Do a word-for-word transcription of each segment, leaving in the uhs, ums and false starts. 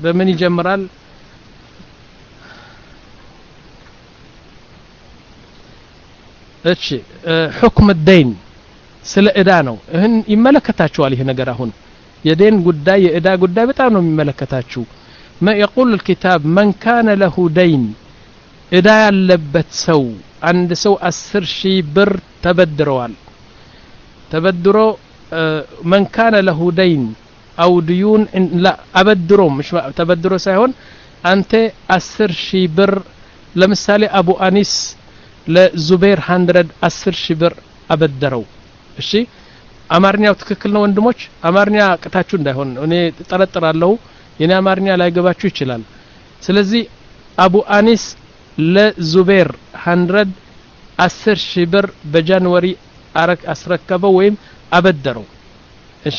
በምን ይጀምራል እሺ حكم الدين ስለ እዳ ነው ይሄን ይመለከታችኋል ይሄ ነገር አሁን የደን ጉዳይ የእዳ ጉዳይ በጣም ነው የሚመለከታችሁ ما يقول الكتاب من كان له دين እዳ ያለበት ሰው አንድ ሰው አስር ሺህ ብር ተበድሯል ተበድሮ من كان له دين او ديون لا ابدرو مش تبدرو ሳይሆን አንተ አስር ሺህ ብር ለምሳሌ አቡ አኒስ ለዙበይር መቶ አስር ሺህ ብር አበደረው እሺ አማርኛው ትክክል ነው ወንድሞች አማርኛ ቅታችሁ እንዳይሆን እኔ ተጠረጥራለሁ የኔ አማርኛ ላይ ገባችሁ ይችላል ስለዚህ አቡ አኒስ ለዙበይር መቶ አስር ሺህ ብር በጃንዋሪ አረክ አስረከበው ወይም አበደረው እሺ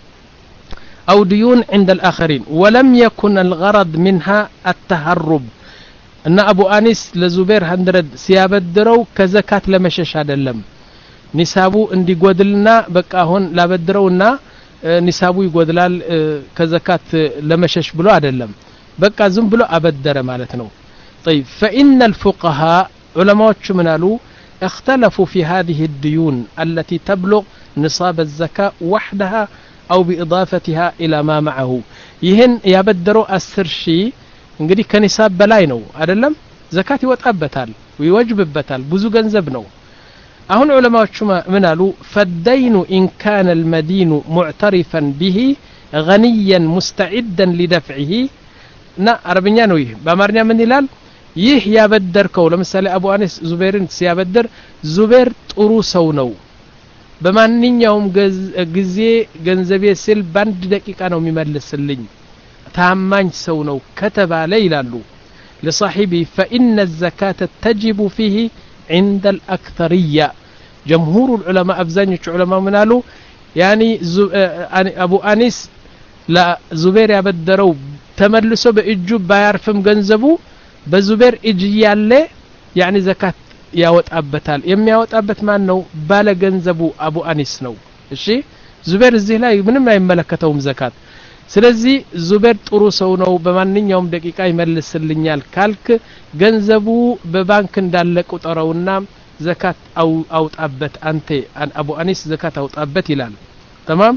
أو ديون عند الآخرين ولم يكن الغرض منها التهرب أن أبو أنيس لزبير هندرد سيابدرو كزكاة لمشش هذا نسابو اندي قودلنا بقى هون لابدرونا نسابو يقودلال كزكاة لمشش بلو هذا بقى زم بلو أبدر مالتنا طيب فإن الفقهاء علماء شمنالو اختلفوا في هذه الديون التي تبلغ نصاب الزكاة وحدها أو بإضافتها إلى ما معه يهن يبدروا أسر شيء እንግዲህ ከኒሳብ በላይ ነው አይደለም ዘካት ይወጣበታል ወይወጅብበታል ብዙ ገንዘብ ነው አሁን ዑለማዎቹ ምን አሉ فالدين إن كان المدين معترفا به غنيا مستعدا لدفعه نا አረብኛ ነው ይሄ በአማርኛ ምን ይላል ይህ ያበደርከው ለምሳሌ አቡ አኒስ ዙበይርን ሲያበደር ዙበይር ጥሩ ሰው ነው በማንኛውም ጊዜ ገንዘቤ ሲል በአንድ ደቂቃ ነው የሚመልስልኝ ታማኝ ሰው ነው ከተባለ ይላሉ لصاحبه فإن الزكاة تجب فيه عند الأكثرية جمهور العلماء أبزانيش علماء منالو يعني أبو أنيس لا زبير يبدروا تملسوا بإجوب بايرفم جنزبو بزبير إجيالي يعني زكاة ياوت أبتال يم ياوت أبت ما نو بالا جنزبو أبو أنيس نو الشي زبير الزهلاي من ما يملكتهم زكاة ስለዚህ ዙበይር ጥሩ ሰው ነው በማንኛውም ደቂቃ ይመልስልኛል ካልክ ገንዘቡ በባንክ እንዳለ ቁጠረውና ዘካት አው አውጣበት አንተ አቡ አኒስ ዘካት አውጣበት ይላል تمام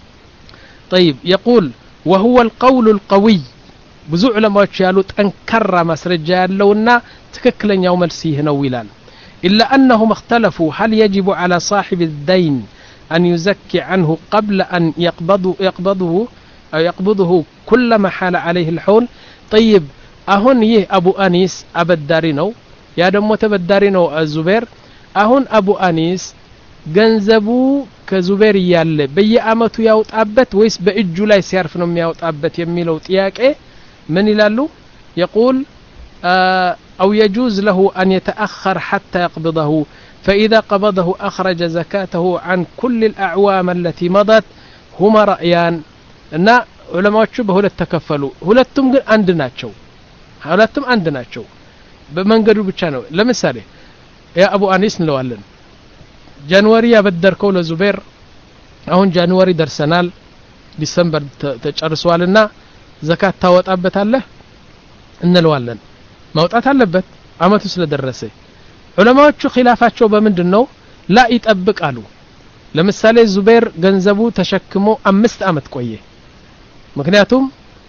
طيب يقول وهو القول القوي ብዙ ዑለማዎች ያሉት ጠንካራ ማስረጃ ያለውና ትክክለኛው መልስ ይህ ነው ይላል إلا أنهم اختلفوا هل يجب على صاحب الدين أن يزكي عنه قبل أن يقبضه يقبضه أو يقبضه كلما حال عليه الحول طيب أهون يه أبو أنيس أبدارينو يا دمو تبدارينو الزبير أهون أبو أنيس جنزبو كزبير يالله بيأمتو ياوت أبت ويس بإجو لا يسيرفنو ياوت أبت يميلو تياك إيه من يلالو يقول آه أو يجوز له أن يتأخر حتى يقبضه فإذا قبضه أخرج زكاته عن كل الأعوام التي مضت هما رأيان እና ዑለማዎቹ በሁለት ተከፈሉ ሁለቱም ግን አንድ ናቸው ሁለቱም አንድ ናቸው በመንገዱ ብቻ ነው ለምሳሌ ያ አቡ አኒስ እንለዋለን ጃንዋሪ ያበደርከው ለዙበይር አሁን ጃንዋሪ ደርሰናል ዲሰምበር ተጨርሷልና ዘካት ታወጣበታለህ እንለዋለን ማውጣት አለበት አመቱ ስለደረሰ ዑለማዎቹ ኺላፋቸው በመንድነው ላ ይጠብቃሉ ለምሳሌ ዙበይር ገንዘቡ ተሸክሞ አምስት አመት ቆየ ምክንያቱም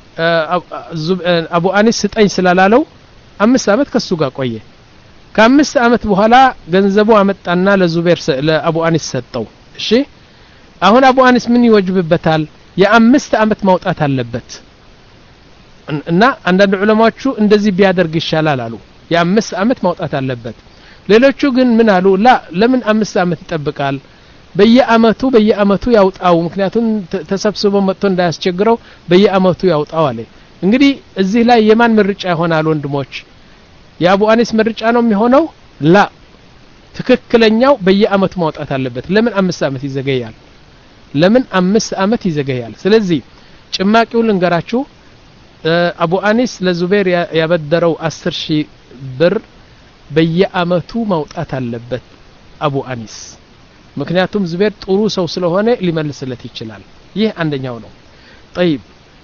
አቡ አኒስ ስጠኝ ስላላለው አምስት አመት ከሱ ጋር ቆየ ከአምስት አመት በኋላ ገንዘቡ አመጣና ለዙበይር ለአቡ አኒስ ሰጠው እሺ አሁን አቡ አኒስ ምን ይወጅብበታል የአምስት አመት ማውጣት አለበት እና አንዳንድ ዑለማዎቹ እንደዚህ ቢያደርግ ይሻላል አሉ የአምስት አመት ማውጣት አለበት ሌሎቹ ግን ምን አሉ ላ ለምን አምስት አመት ይጠብቃል በየአመቱ በየአመቱ ያውጣው ምክንያቱም ተሰብስቦ መጥቶ እንዳያስቸግረው በየአመቱ ያውጣው አለ እንግዲህ እዚህ ላይ የማን ምርጫ ይሆናል ወንድሞች የአቡ አኒስ ምርጫ ነው የሚሆነው ላ ትክክለኛው በየአመቱ ማውጣት አለበት ለምን አምስት አመት ይዘገያል ለምን አምስት አመት ይዘገያል ስለዚህ ጭማቂው ልንገራችሁ አቡ አኒስ ለዙበይር ያበደረው አስር ሺህ ብር በየአመቱ ማውጣት አለበት አቡ አኒስ ምክንያቱም ዙበይር ጥሩ ሰው ስለሆነ ሊመልስለት ይችላል ይህ አንደኛው ነው طيب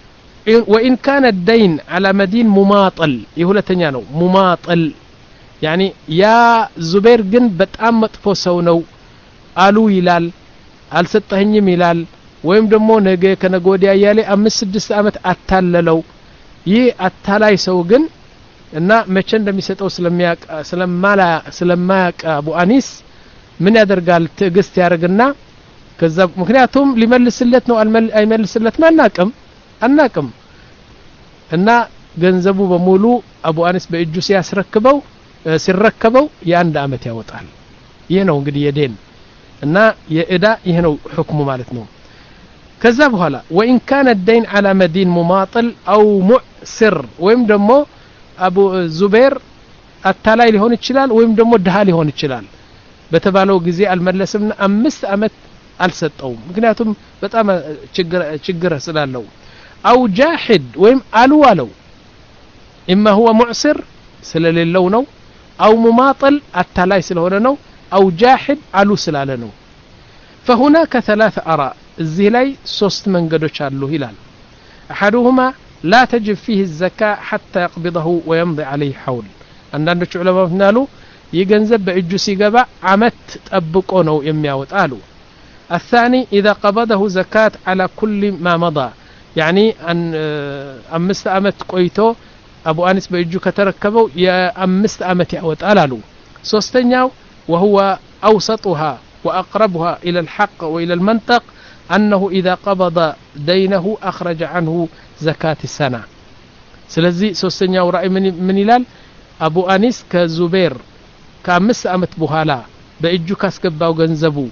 وإن كان الدين على مدين مماطل يهولتنيا نو مماطل يعني يا زبير جن بتأم مطفو سو نو አሉ ይላል አልሰጠኝም ይላል ወይም ደግሞ ነገ ከነገ ወዲያ ያለ አምስት ስድስት አመት አታለለው ይህ አታላይ ሰው ግን እና መቼ እንደሚሰጠው ስለሚያቅ ስለማላ ስለማያቅ አቡ አኒስ ምን ያደርጋል ትዕግስት ያርግና ከዛ ምክንያቱም ሊመልስለት ነው አይመልስለት ማናቀም አናቀም እና ገንዘቡ በሙሉ አቡ አኒስ በእጁ ሲያስረክበው ሲረከበው የአንድ አመት ያወጣል ይሄ ነው እንግዲህ የዴን እና የእዳ ይሄ ነው ሁክሙ ማለት ነው ከዛ በኋላ وان كان الدين على مدين مماطل او معسر ወይም ደግሞ አቡ ዙበይር አታላይ ሊሆን ይችላል ወይም ደግሞ ድሃ ሊሆን ይችላል በተባለው ጊዜ አልመለስምና አምስት አመት አልሰጠውም ምክንያቱም በጣም ችግር ችግር ስላለው او جاحد ወይም አልዋለው اما هو معسر ስለሌለው ነው او مماطل አታላይ ስለሆነ ነው أو جاحد علو سلالنو فهناك ثلاث آراء الزي لاي سوست منقدوش علو هلال أحدهما لا تجب فيه الزكاة حتى يقبضه ويمضي عليه حول عندنا علماء فنالو يجنزب بإجو سيقبع عمت تأبقونه يمياوت آلو الثاني إذا قبضه زكاة على كل ما مضى يعني أن أمست أمت قويتو أبو أنس بإجو كتركبو يا أمست أمت يأوت آلالو سوستنياو وهو أوسطها وأقربها إلى الحق وإلى المنطق أنه إذا قبض دينه أخرج عنه زكاة السنة سلزي سوسنيا ورأي من, من إلال أبو أنيس كزبير كامس أمت بهالا بإجو كاسكباو غنزبو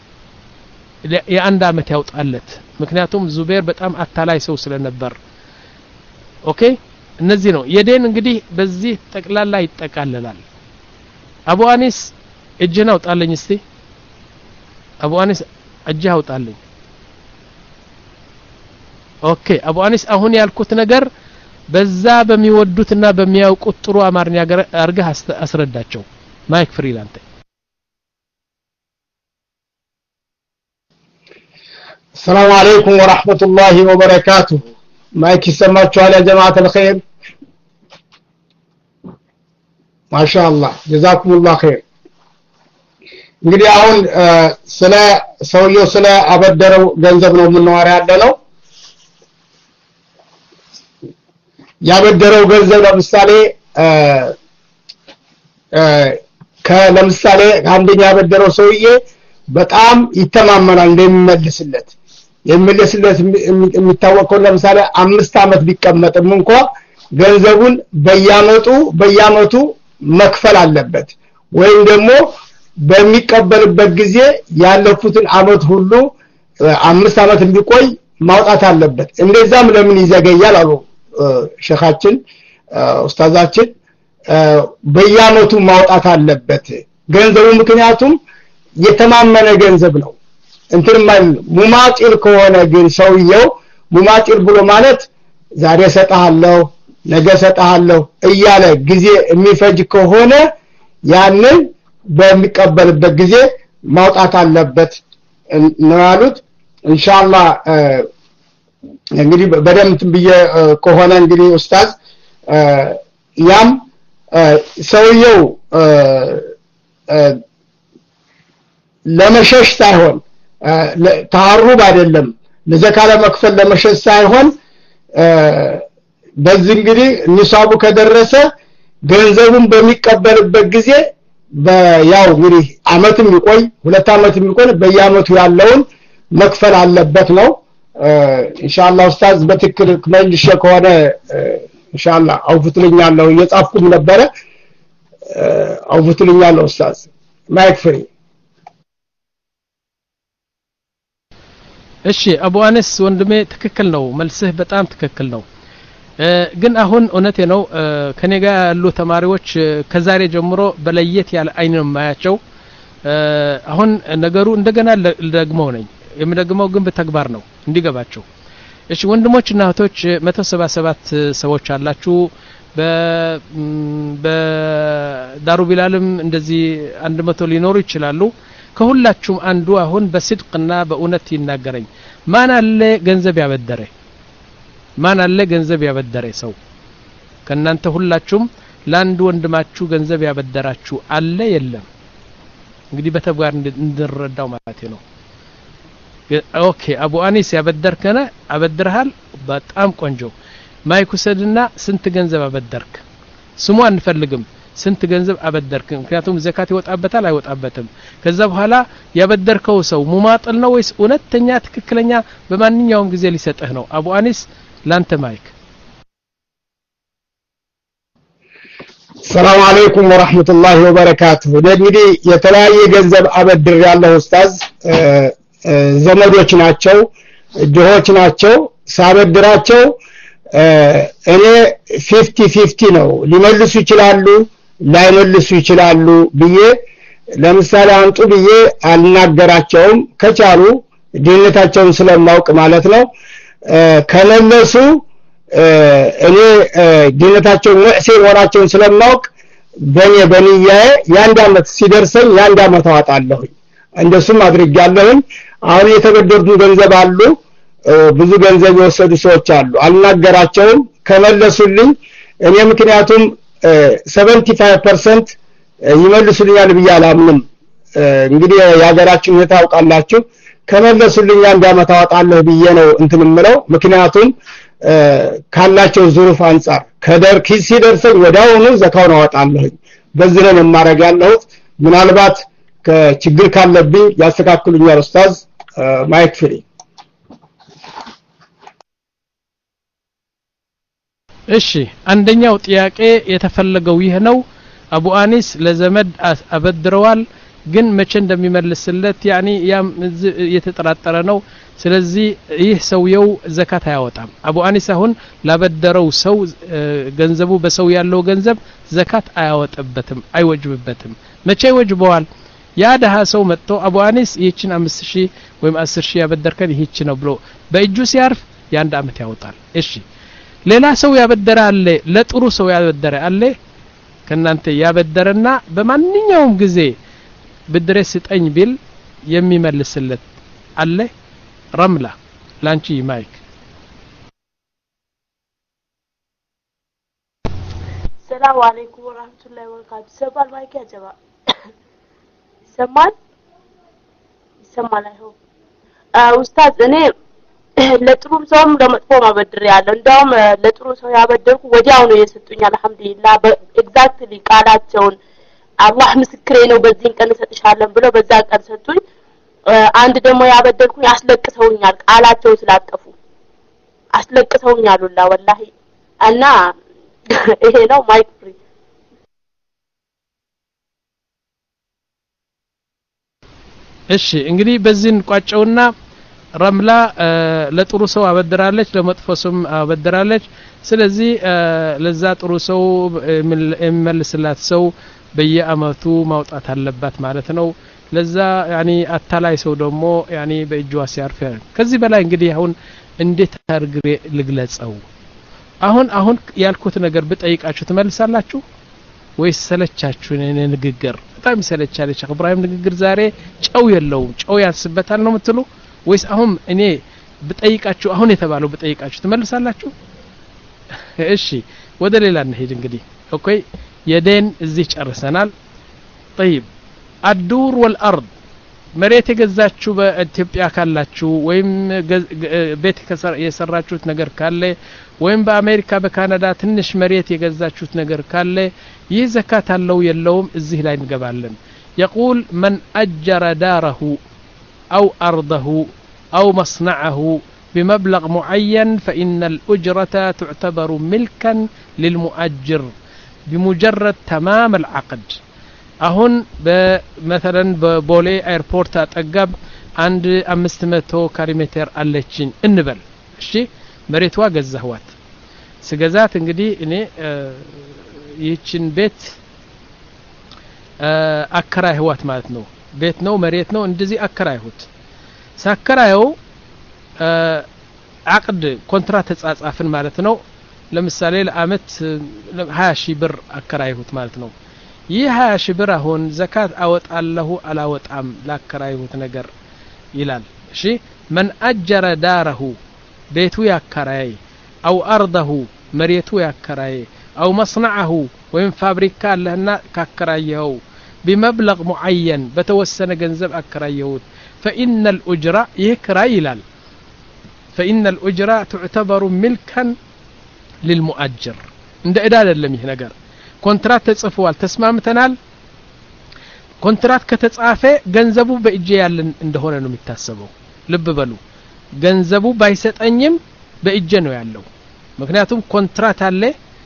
يأندا أمت يوت قلت مكنياتهم زبير بتأم أتالاي سوسل النبر أوكي نزينو يدين انقدي بزيه تقلال لا يتقللال أبو أنيس እጅህን አውጣልኝ እስቲ አቡ አኒስ እጅህ አውጣልኝ ኦኬ አቡ አኒስ አሁን ያልኩት ነገር በዛ በሚወዱትና በሚያውቁት ጥሩ አማርኛ አርገህ አስረዳቸው ማይክ ፍሪላንት السلام عليكم ورحمة الله وبركاته ማይክ ይሰማችኋል يا جماعة الخير ما شاء الله جزاكم الله خير እንግዲህ አሁን ስለ ሰውየው ስለ አበደረው ገንዘብ ነው የምንወራ ያለው ያበደረው ገንዘብ ለምሳሌ ከለምሳሌ አንደኛ ያበደረው ሰውዬ በጣም ይተማመናል እንደሚመልስለት የሚመልስለት የሚታወቀው ለምሳሌ አምስት አመት ቢቀመጥም እንኳን ገንዘቡን በያመጡ በያመቱ መክፈል አለበት ወይም ደግሞ በሚቀበልበት ጊዜ ያለፉትን አመት ሁሉ አምስት አመት እንዲቆይ ማውጣት አለበት እንደዛም ለምን ይዘገያል አሉ ሸኻችን ኡስታዛችን በያመቱ ማውጣት አለበት ገንዘቡ ምክንያቱም የተማመነ ገንዘብ ነው እንትን ማለት ሙማጢር ከሆነ ግን ሰውየው ሙማጢር ብሎ ማለት ዛሬ ሰጣለሁ ነገ ሰጣለሁ እያለ ጊዜ የሚፈጅ ከሆነ ያንን በሚቀበልበት ጊዜ ማውጣት አለበት ነው ያሉት ኢንሻአላህ እንግዲህ በደምብ ብዬ ከሆነ እንግዲህ ኡስታዝ ያም ሰውየው ለመሸሽ ሳይሆን ተሐሩብ አይደለም ለዘካለ መክፈል ለመሸሽ ሳይሆን በዚህ እንግዲህ ንሳቡ ከደረሰ ገንዘቡን በሚቀበልበት ጊዜ በያው እንግዲህ አመትም ይቆይ ሁለት አመትም ይቆይ በያመቱ ያለውን መክፈል አለበት ነው ኢንሻአላህ ኡስታዝ በትክክል መልሼ ከሆነ ኢንሻአላህ አውፍትልኛለሁ እየጻፍኩም ነበረ አውፍትልኛለሁ ኡስታዝ ማይክ ፍሪ እሺ አቡ አነስ ወንድሜ ትክክል ነው መልስህ በጣም ትክክል ነው ግን አሁን እውነቴ ነው ከኔ ጋር ያሉ ተማሪዎች ከዛሬ ጀምሮ በለየት ያለ አይን ነው ማያቸው አሁን ነገሩ እንደገና ደግመው ነኝ የምደግመው ግን በተግባር ነው እንዲገባቸው እሺ ወንድሞችና እህቶች መቶ ሰባ ሰባት ሰዎች አላችሁ በ በዳሩ ቢላልም እንደዚህ መቶ ሊኖሩ ይችላሉ ከሁላችሁም አንዱ አሁን በስድቅና በእውነት ይናገረኝ ማን አለ ገንዘብ ያበደረ ማን አለ ገንዘብ ያበደረ ሰው ከናንተ ሁላችሁም ለአንድ ወንድማችሁ ገንዘብ ያበደራችሁ አለ የለም እንግዲህ በተግባር እንድንረዳው ማለት ነው ኦኬ አቡ አኒስ ያበደርከና አበድርሃል በጣም ቆንጆ ማይኩሰድና ስንት ገንዘብ አበደርክ ስሙ አንፈልግም ስንት ገንዘብ አበደርክ ምክንያቱም ዘካት ይወጣበታል አይወጣበትም ከዛ በኋላ ያበደርከው ሰው ሙማጥል ነው ወይስ እውነተኛ ትክክለኛ በማንኛውም ጊዜ ሊሰጥህ ነው አቡ አኒስ ላንተ ማይክ ሰላም አለይኩም ወራህመቱላሂ ወበረካቱሁ እንግዲህ የተለያየ ገንዘብ አበድር ያለው ኡስታዝ ዘመዶች ናቸው ድሆች ናቸው ሳበድራቸው እኔ ፊፍቲ ፊፍቲ ነው ሊመልሱ ይችላሉ ላይመልሱ ይችላሉ ብዬ ለምሳሌ አንጡ ብዬ አልናገራቸውም ከቻሉ ዲነታቸውን ስለማውቅ ማለት ነው ከመለሱ እኔ ዲነታቸው ሙዕሲር ወራቸውን ስለማውቅ በኔ በንያዬ ያንድ አመት ሲደርሰኝ ያንድ አመት አወጣለሁ እንደሱም አድርጋለሁ አሁን የተበደሩት ገንዘብ አሉ ብዙ ገንዘብ የወሰዱ ሰዎች አሉ አልናገራቸውም ከመለሱልኝ እኔ ምክንያቱም ሰቨንቲ ፋይቭ ፐርሰንት ይመልሱልኛል ብዬ አላምንም እንግዲህ ያገራችን የታውቃላችሁ ከመለሱልኝ አንድ አመት አወጣለሁ ብዬ ነው እንትምምለው ምክንያቱም ካላቸው ዙሩፍ አንፃር ከደር ኪስ ሲደርሰኝ ወዳውኑ ዘካውን አወጣለሁ በዚህ ነው ማረግ ያለው ምናልባት ከችግር ካለብኝ ያስተካክሉኛል ኡስታዝ ማይክ ፍሪ እሺ አንደኛው ጥያቄ የተፈለገው ይህ ነው አቡ አኒስ ለዘመድ አበድረዋል ግን መቼ እንደሚመልስለት ያኒ ያም የተጠራጠረ ነው ስለዚህ ይህ ሰውየው ዘካት አያወጣም አቡ አኒስ አሁን ላበደረው ሰው ገንዘቡ በሰው ያለው ገንዘብ ዘካት አያወጣበትም አይወጅብበትም መቼ ይወጅበዋል ያ ደሃ ሰው መጥቶ አቡ አኒስ ይህችን አምስት ሺህ ወይም አስር ሺህ ያበደርከን ይህች ነው ብሎ በእጁ ሲያርፍ ያንድ አመት ያወጣል እሺ ሌላ ሰው ያበደረ አለ ለጥሩ ሰው ያበደረ አለ ከናንተ ያበደረና በማንኛውም ጊዜ ብድሬ ስጠኝ ቢል የሚመልስለት አለ ረምላ ላንቺ ማይክ ሰላም አለይኩም ወራህመቱላሂ ወበረካቱ ሰባል ማይክ ያጀባ ሰማል ሰማል አይሆን ኡስታዝ እኔ ለጥሩም ሰውም ለመጥፎም አበድር ያለው እንደውም ለጥሩ ሰው ያበደርኩ ወዲያው ነው የሰጡኝ አልহামዱሊላህ ኤግዛክትሊ ቃላቸውን አላህ ምስክሬ ነው በዚህን ቀን ሰጥሻለሁ ብሎ በዛ ቀን ሰጡኝ አንድ ደግሞ ያበደርኩኝ አስለቅሰውኛል ቃላቸው ስላጠፉ አስለቅሰውኛል ወላ ወላሂ እና ይሄ ነው ማይክ ፍሪ እሺ እንግዲህ በዚህን ቋጨውና ረምላ ለጥሩ ሰው አበድራለች ለመጥፎ ሰው አበድራለች ስለዚህ ለዛ ጥሩ ሰው የሚመልስላት ሰው በየአመቱ ማውጣት አለባት ማለት ነው ለዛ ያኒ አታላይ ሰው ደግሞ ያኒ በእጁ ሲያርፍ ከዚህ በላይ እንግዲህ አሁን እንዴት አርግሬ ልግለጸው አሁን አሁን ያልኩት ነገር በጠይቃችሁ ትመልሳላችሁ ወይስ ሰለቻችሁ እኔ ንግግር በጣም ሰለቻለ ሼክ ኢብራሂም ንግግር ዛሬ ጨው የለውም ጨው ያስበታል ነው የምትሉ ወይስ አሁን እኔ በጠይቃችሁ አሁን የተባለው በጠይቃችሁ ትመልሳላችሁ እሺ ወደ ሌላ እንሄድ እንግዲህ ኦኬ የደን እዚህ ጨርሰናል طيب الدور والارض መሬት የገዛችሁ በኢትዮጵያ ካላችሁ ወይም ቤት የሰራችሁት ነገር ካለ ወይም በአሜሪካ በካናዳ ትንሽ መሬት የገዛችሁት ነገር ካለ ይህ ዘካት አለው የለውም እዚህ ላይ እንገባለን يقول من أجر داره أو أرضه أو مصنعه بمبلغ معين فإن الأجرة تعتبر ملكا للمؤجر بمجرد تمام العقد አሁን በመثلا በቦሌ ኤርፖርት አጠገብ አንድ አምስት መቶ ካሬ ሜትር አለችኝ እንበል እሺ መሬቷ ገዛህዋት ስገዛት እንግዲህ እኔ ይህችን ቤት አከራይህዋት ማለት ነው ቤት ነው መሬት ነው እንደዚህ አከራይሁት ሳከራየው አቅድ ኮንትራት ተጻጻፍን ማለት ነው ለምሳሌ ለአመት ሀያ ሺህ ብር አከራይሁት ማለት ነው ይህ ሀያ ሺህ ብር አሁን ዘካት አወጣለሁ አላወጣም ላከራይሁት ነገር ይላል እሺ من أجر داره ቤቱ ያከራይ أو أرضه مريتو يكراي أو مصنعه وين فابريكا لهنا ككرايه بمبلغ معين بتوسن جنزب أكرايوت فإن الأجرة يكرايلال فإن الأجرة تعتبر ملكا للمؤجر عند إدارة لم يهنجر كونترات تصفوال تسمامتنال كونترات كتتصافى ገንዘቡ በእጄ ያለ እንደሆነ ነው የሚታሰበው ልብ በሉ ገንዘቡ ባይሰጠኝም በእጄ ነው ያለው ምክንያቱም ኮንትራት አለ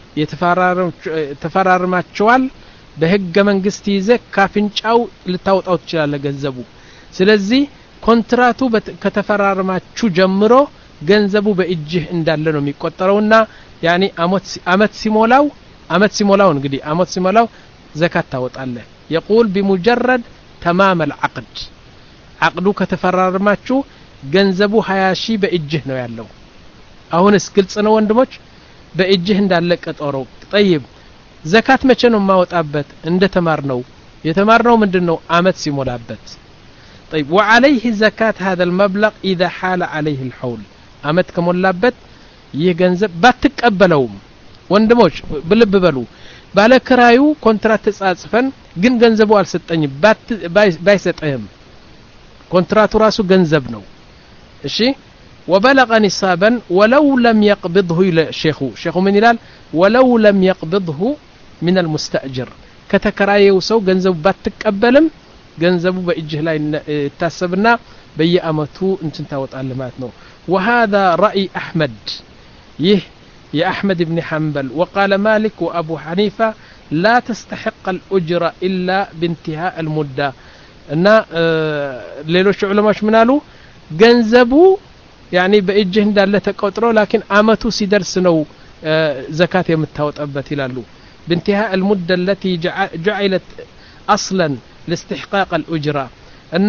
የተፈራረማቸዋል በህገ መንግስት ይዘ ካፍንጫው ልታወጣው ትችላለህ ገንዘቡ ስለዚህ ኮንትራቱ ከተፈራረማችሁ ጀምሮ ገንዘቡ በእጅህ እንዳለ ነው የሚቆጠረውና ያኒ አመት አመት ሲሞላው አመት ሲሞላው እንግዲህ አመት ሲሞላው ዘካት ታወጣለህ يقول بمجرد تمام العقد عقدو ከተፈራረማችሁ ገንዘቡ ሃያ ሺህ በእጅህ ነው ያለው አሁንስ ግልጽ ነው ወንድሞች በእጅህ እንዳለ ቀጠሮ طيب ዘካት መቼ ነው ማወጣበት እንደ ተማርነው የተማርነው ምንድነው አመት ሲሞላበት طيب وعليه زكاه هذا المبلغ اذا حال عليه الحول አመት ከሞላበት ይህ ገንዘብ ባትቀበለውም ወንድሞች ብልብ በሉ ባለክራዩ ኮንትራት ተጻጽፈን ግን ገንዘቡ አልሰጠኝ ባይሰጠህም ኮንትራቱ ራሱ ገንዘብ ነው እሺ وبلغ نصابا ولو لم يقبضه الى شيخ شيخ من ይላል ولو لم يقبضه من المستاجر ከተከራየው ሰው ገንዘቡ ባትቀበልም ገንዘቡ በእጅህ ላይ ታሰብና በየአመቱ እንትን ታወጣለህ ማለት ነው وهذا راي احمد يه يا أحمد بن حنبل وقال مالك وأبو حنيفة لا تستحق الأجرة إلا بانتهاء المدة أن ليلوش علماء منالو جنزبو يعني بإجهن دالة تقوترو لكن آمتو سيدرسنو زكاة يمتهوت أبت لالو بانتهاء المدة التي جعلت أصلا لاستحقاق الأجرة أن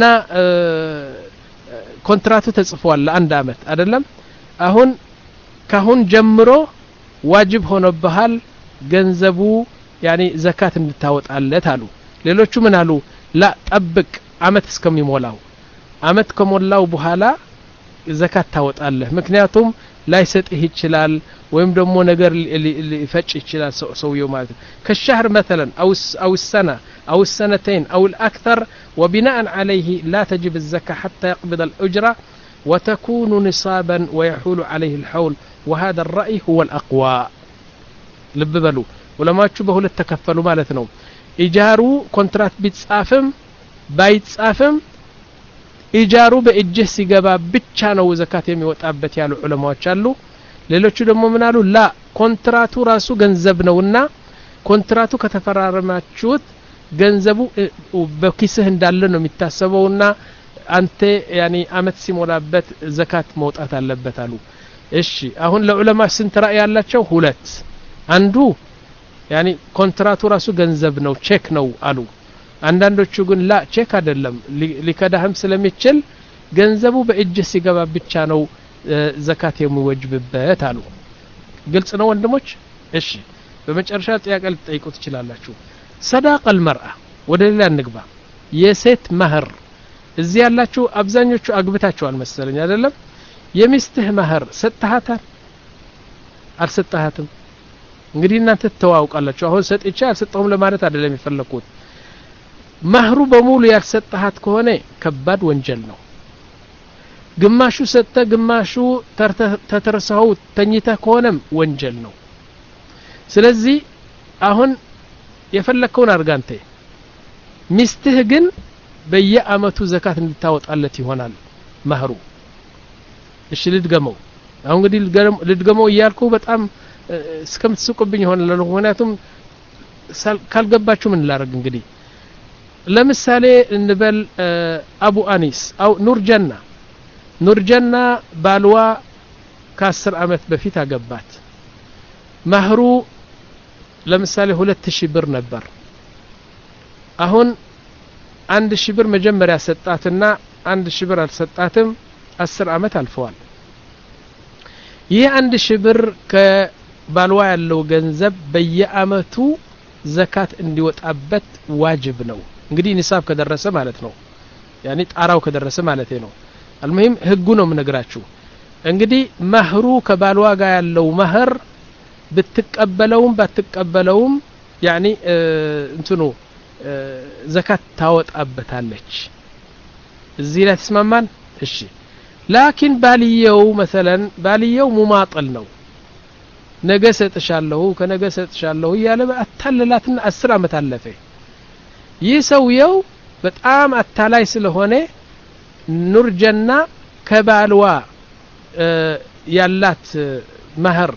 كونتراتو تصفوال لأن دامت أدلم أهون كهون جمرو واجب هنا بحال ገንዘቡ يعني زكاة እንድታወጣ አለት አሉ ሌሎቹ ምን አሉ لا ጠብቅ አመት እስከሚሞላው አመት ከሞላው በኋላ ዘካት ታወጣለህ ምክንያቱም ላይሰጥህ ይችላል ወይም ደግሞ ነገር ሊፈጭ ይችላል ሰውየው ማለት ከሻህር مثلا او او السنه او السنتين او الاكثر وبناء عليه لا تجب الزكاه حتى يقبض الاجره وتكون نصابا ويحول عليه الحول وهذا الرأي هو الأقوى لب بلو ولما تشوفه للتكفلوا مالتنا إيجارو كونترات بيتصافم بايتصافم إيجارو بإجه سيقبا بيتشانو زكاة يمي وطابت يالو علماء تشالو ليلوچو دمو منالو لا كونتراتو راسو ገንዘብነውና ኮንትራቱ ከተፈራረማችሁት ገንዘቡ በኪስህ እንዳለ ነው የሚታሰበውና አንተ يعني አመት ሲሞላበት ዘካት መውጣት አለበት አሉ እሺ አሁን ለዑለማ ስንት ራእይ ያላቸው ሁለት አንዱ يعني ኮንትራቱ ራሱ ገንዘብ ነው ቼክ ነው አሉ አንዳንዶቹ ግን ላ ቼክ አይደለም ሊከዳህም ስለሚችል ገንዘቡ በእጅ ሲገባ ብቻ ነው ዘካት የሚወጅብበት አሉ ግልጽ ነው ወንድሞች እሺ በመጨረሻ ጥያቄ ልትጠይቁ ትችላላችሁ ሰዳቅ المرأة ወደ ሌላ እንግባ የሴት መህር እዚህ ያላችሁ አብዛኞቹ አግብታችኋል መሰለኝ አይደለም የሚስትህ መህር ሰጣሃታል አልሰጣሃትም እንግዲህ እናንተ ተዋውቃላችሁ አሁን ሰጥቼ አልሰጠሁም ለማለት አይደለም የሚፈልኩት መህሩ በሙሉ ያልሰጣሃት ከሆነ ከባድ ወንጀል ነው ግማሹ ሰጠ ግማሹ ተተረሰው ተኝታ ከሆነም ወንጀል ነው ስለዚህ አሁን የፈለከውን አርጋንተ ሚስትህ ግን በየአመቱ ዘካት እንድታወጣለት ይሆናል መህሩ እሺ ልድገመው አሁን እንግዲህ ልድገመው ይያልኩ በጣም እስከምትስቁብኝ ይሆናል ለምክንያቱም ካልገባችሁ ምን ላርግ እንግዲህ ለምሳሌ እንበል አቡ አኒስ አው ኑር ጀና ኑር ጀና ባልዋ ከ10 አመት በፊት አገባት መህሩ ለምሳሌ ሁለት ሺህ ብር ነበር አሁን አንድ ሺህ ብር መጀመሪያ ሰጣትና አንድ ሺህ ብር አልሰጣትም አስር አመት አልፈዋል ይህ አንድ ሺህ ብር ከባልዋ ያለው ገንዘብ በየአመቱ ዘካት እንዲወጣበት ዋጅብ ነው እንግዲህ ንሳብ ከደረሰ ማለት ነው ያኒ ጣራው ከደረሰ ማለት ነው المهم ህጉ ነው ምነግራችሁ እንግዲህ መህሩ ከባልዋ ጋር ያለው መህር ብትቀበለውም ባትቀበለውም يعني እንትኑ ዘካት ታወጣበታለች እዚህ ላይ ተስማማን እሺ ላኪን ባልየው مثلا ባልየው ሙማጥል ነው ነገ ሰጥሻለሁ ከነገ ሰጥሻለሁ ያለ አታለላትና አስር አመት አለፈ ይህ ሰውየው በጣም አታላይ ስለሆነ ኑርጀና ከባልዋ ያላት መህር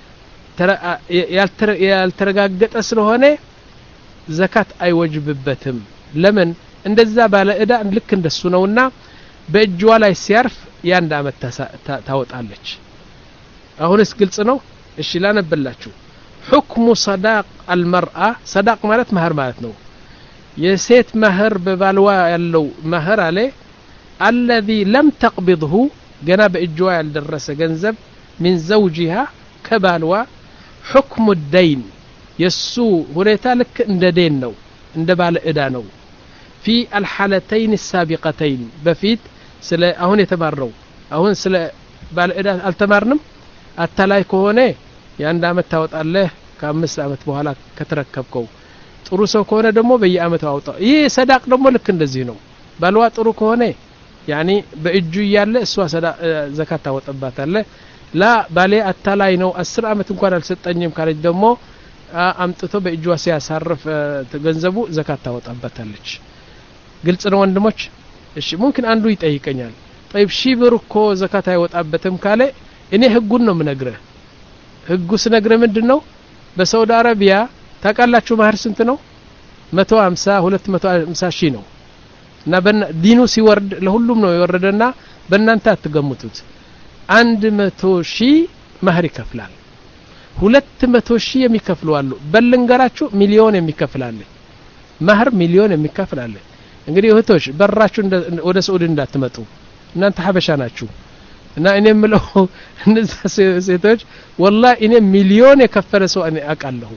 ያልተረጋገጠ ስለሆነ ዘካት አይወጅብበትም ለምን እንደዛ ባለ እዳ ልክ እንደሱ ነውና በእጅዋ ላይ ሲያርፍ ያንድ አመት ታወጣለች አሁንስ ግልጽ ነው እሺ ላነብላችሁ حكم صداق المرأة صداق ማለት መህር ማለት ነው የሴት መህር በባልዋ ያለው መህር አለ الذي لم تقبضه ገና በእጅዋ ያልደረሰ ገንዘብ من زوجها ከባልዋ حكم الدين يسو ሁኔታ ልክ እንደ ዴን ነው እንደ ባለ እዳ ነው في الحالتين السابقتين በፊት ስለ አሁን የተባረው አሁን ስለ ባለ እዳ አልተማርንም አታላይ ከሆነ ያንድ አመት ታወጣለህ ከአምስት አመት በኋላ ከተረከብከው ጥሩ ሰው ከሆነ ደግሞ በየአመቱ አውጣው ይሄ ሰዳቅ ደግሞ ልክ እንደዚህ ነው ባልዋ ጥሩ ከሆነ ያኒ በእጁ ያለ እሷ ሰዳቅ ዘካት ታወጣባታለህ ላ ባሌ አታላይ ነው አስር አመት እንኳን አልሰጠኝም ካለች ደግሞ አምጥቶ በእጇ ሲያሳርፍ ገንዘቡ ዘካት ታወጣባታለች ግልጽ ነው ወንድሞች እሺ ممكن አንዱ ይጠይቀኛል طيب ሺ ብር እኮ ዘካት አይወጣበትም ካለ እኔ ህጉን ነው ምነግርህ ህጉ ስነግርህ ምንድነው በሳውዲ አረቢያ ታቃላችሁ ማህር ስንት ነው መቶ ሃምሳ ሁለት መቶ ሃምሳ ሺህ ነው እና ዲኑ ሲወርድ ለሁሉም ነው የወረደና በእናንተ አትገምቱት አንድ መቶ ሺህ ማህር ይከፍላል ሁለት መቶ ሺህ የሚከፍሉ አሉ በልንገራችሁ ሚሊዮን የሚከፍላል ማህር ሚሊዮን የሚከፍላል እንግዲህ እህቶች በራችሁ ወደ ሳውዲ እንዳትመጡ እናንተ ሐበሻ ናችሁ እና እኔ ምለው እነዛ ሴቶች والله እኔ ሚሊዮን የከፈለ ሰው እኔ አቃለሁ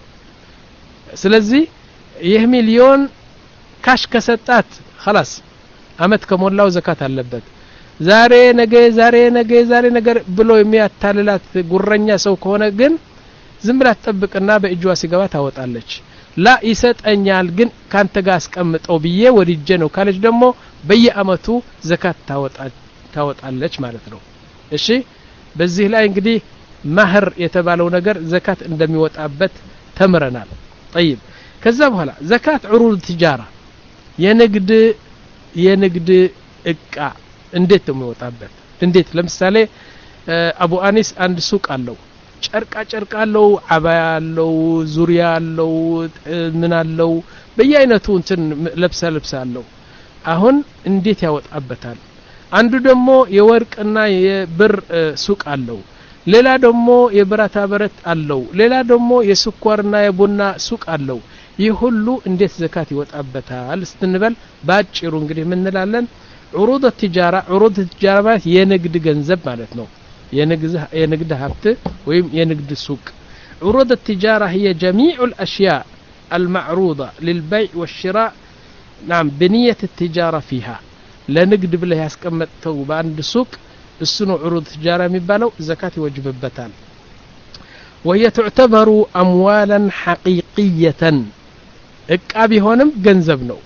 ስለዚህ ይህ ሚሊዮን ካሽ ከሰጣት خلاص አመት ከሞላው ዘካት አለበት ዛሬ ነገ ዛሬ ነገ ዛሬ ነገር ብሎ የሚያታልላት ጉረኛ ሰው ከሆነ ግን ዝም ብላ ተጠብቅና በእጇ ሲገባ ታወጣለች ላ ይሰጠኛል ግን ካንተ ጋር አስቀምጠው ብዬ ወዲጀ ነው ካለች ደግሞ በየአመቱ ዘካት ታወጣ ታወጣለች ማለት ነው እሺ በዚህ ላይ እንግዲህ ማህር የተባለው ነገር ዘካት እንደሚወጣበት ተምረናል طيب ከዛ በኋላ ዘካት ዑሩድ ትጃራ የንግድ የንግድ እቃ እንዴት ነው የሚወጣበት እንዴት ለምሳሌ አቡ አኒስ አንድ ሱቅ አለው ጨርቃ ጨርቃ አለው አባያ አለው ዙሪያ አለው ምን አለው በየአይነቱ እንትን ለብሳ ለብሳ አለው አሁን እንዴት ያወጣበታል አንዱ ደግሞ የወርቅና የብር ሱቅ አለው ሌላ ደግሞ የብረታ ብረት አለው ሌላ ደግሞ የስኳርና የቡና ሱቅ አለው ይህ ሁሉ እንዴት ዘካት ይወጣበታል ስትንበል ባጭሩ እንግዲህ ምን እንላለን عروض التجارة عروض التجارة የንግድ ገንዘብ ማለት ነው የንግድ የንግድ ሀብት ወይም የንግድ ሱቅ عروض التجارة هي جميع الأشياء المعروضة للبيع والشراء نعم بنية التجارة فيها ለንግድ ብለህ ያስቀመጥተው በአንድ ሱቅ እሱ ነው عروض التجارة የሚባለው ዘካት ይወጅብበታል وهي تعتبر أموالا حقيقية እቃ ቢሆንም ገንዘብ ነው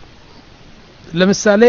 ለምሳሌ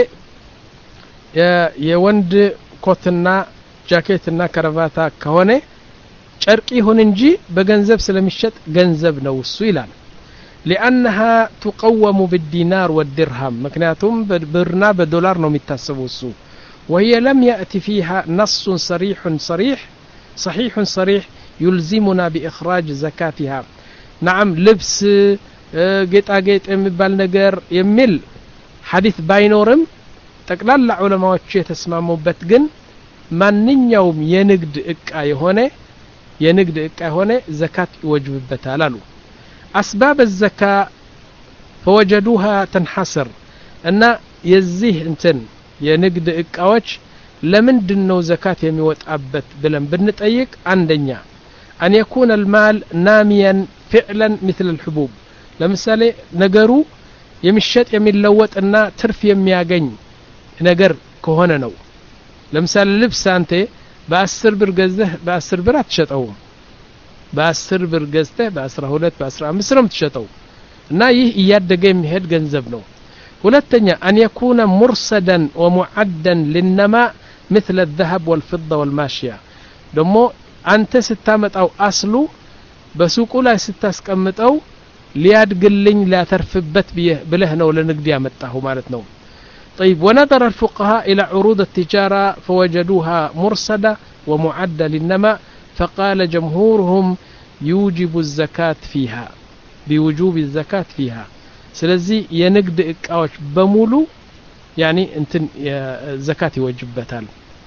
የወንድ ኮትና ጃኬትና ከረቫታ ከሆነ ጨርቅ ይሁን እንጂ በገንዘብ ስለሚሸጥ ገንዘብ ነው እሱ ይላል لأنها تقوم بالدينار والدرهم مكنياتهم برنا بدولار ነው የሚታሰበው እሱ وهي لم يأتي فيها نص صريح صريح صحيح صريح يلزمنا بإخراج زكاتها نعم لبس ጌጣጌጥ የሚባል ነገር የሚል ሐዲስ ባይኖርም ጠቅላላ ዑለማዎች የተስማሙበት ግን ማንኛውም የንግድ እቃ የሆነ የንግድ እቃ የሆነ ዘካት ይወጅብበታል አሉ أسباب الزكاة فوجدوها تنحصر أن يزيه انتن ينقد إقاوش لمن دنو زكاة يميوت أبت بلن بنتأيك عندنا أن يكون المال ناميا فعلا مثل الحبوب لمثالي نقروا يمشت يمين لوت أن ترف يمياغن نقر كهونا نو لمثال لبس أنت በ10 ብር ገዝተህ በ10 ብር አትሸጠውም በ10 ብር ገዝተህ በ12 በ15 ነው የምትሸጠው እና ይህ እያደገ የሚሄድ ገንዘብ ነው ሁለተኛ أن يكون مرصدا ومعدا للنماء مثل الذهب والفضة والماشية ደሞ አንተ ስታመጣው አስሉ በሱቁ ላይ ስታስቀምጠው ሊያድግልኝ ሊያተርፍበት ብለህ ነው ለንግድ ያመጣው ማለት ነው طيب ونظر الفقهاء إلى عروض التجارة فوجدوها مرصدة ومعدة للنماء فقال جمهورهم يوجب الزكاة فيها بوجوب الزكاة فيها ስለዚህ የንግድ እቃዎች በሙሉ ያኒ እንትን ዘካት ይወጅበታል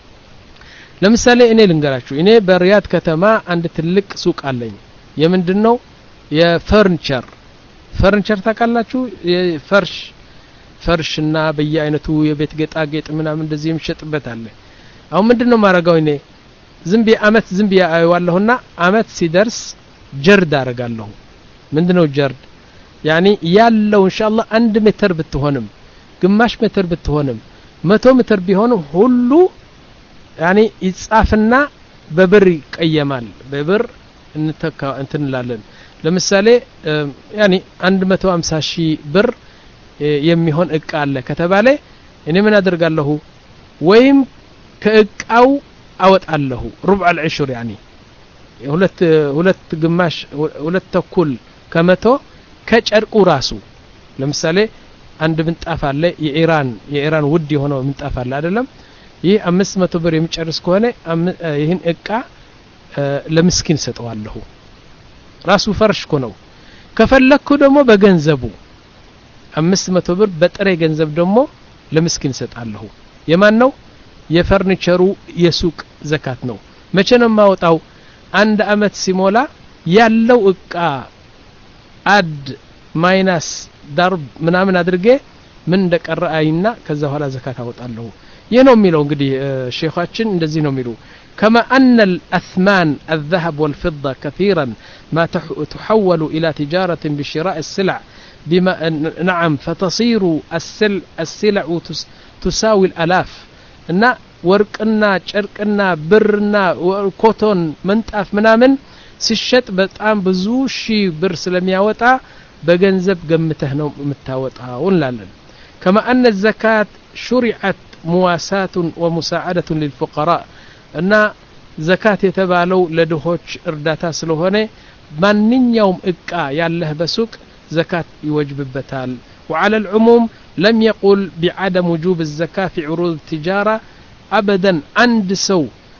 ለምሳሌ እኔ ልንገራችሁ እኔ በሪያድ ከተማ አንድ ትልቅ ሱቅ አለኝ የምንድነው የፈርኒቸር ፈርኒቸር ታውቃላችሁ የፈርሽ ፈርሽና በየአይነቱ የቤት ጌጣጌጥ ምናምን እንደዚህ የሚሸጥበት አለ አሁን ምንድነው ማረጋው እኔ ዝም ቢአመት ዝም ቢያዋለሁና አመት ሲደርስ ጀርድ አረጋለሁ ምንድነው ጀርድ ያኒ ያለው ኢንሻአላህ አንድ ሜትር ብትሆንም ግማሽ ሜትር ብትሆንም መቶ ሜትር ቢሆንም ሁሉ ያኒ ይጻፍና በብር ይቀየማል በብር እንተካ እንትንላለን ለምሳሌ ያኒ መቶ ሃምሳ ሺህ ብር የሚሆን እቃ አለ ከተባለ እኔ ምን አደርጋለሁ ወይም ከእቃው አወጣለሁ ربع العشر ያኒ ሁለት ሁለት ግማሽ ሁለት ተኩል ከመቶ ከጨርቁ ራሱ ለምሳሌ አንድ ምንጣፍ አለ የኢራን የኢራን ውድ የሆነው ምንጣፍ አለ አይደለም ይህ አምስት መቶ ብር የሚጨርስ ከሆነ ይሄን እቃ ለምስኪን ሰጠዋለሁ ራሱ ፈርሽ ነው ከፈለኩ ደግሞ በገንዘቡ አምስት መቶ ብር በጥሬ ገንዘብ ደግሞ ለምስኪን ሰጣለሁ የማን ነው የፈርኒቸሩ የሱቅ ዘካት ነው መቼ ነው ማውጣው አንድ አመት ሲሞላ ያለው እቃ አድ ማይነስ ዳርብ ምናምን አድርጌ ምን እንደቀረ አይና ከዛ ኋላ ዘካት አወጣለሁ የነው የሚለው እንግዲህ ሼኻችን እንደዚህ ነው የሚሉ كما أن الأثمان الذهب والفضة كثيرا ما تحول إلى تجارة بشراء السلع بما نعم فتصير السلع السلع تساوي الآلاف إن ورقنا شرقنا برنا كوتون منطاف منامن ሲሸጥ በጣም ብዙ ሺህ ብር ስለሚያወጣ በገንዘብ ገምተህ ነው የምታወጣው እንላለን كما أن الزكاة شرعت مواساة ومساعدة للفقراء እና ዘካት የተባለው ለድሆች እርዳታ ስለሆነ ማንኛውም እቃ ያለህ በሱቅ ዘካት ይወጅብበታል وعلى العموم لم يقل بعدم وجوب الزكاة في عروض التجارة أبدا عند سو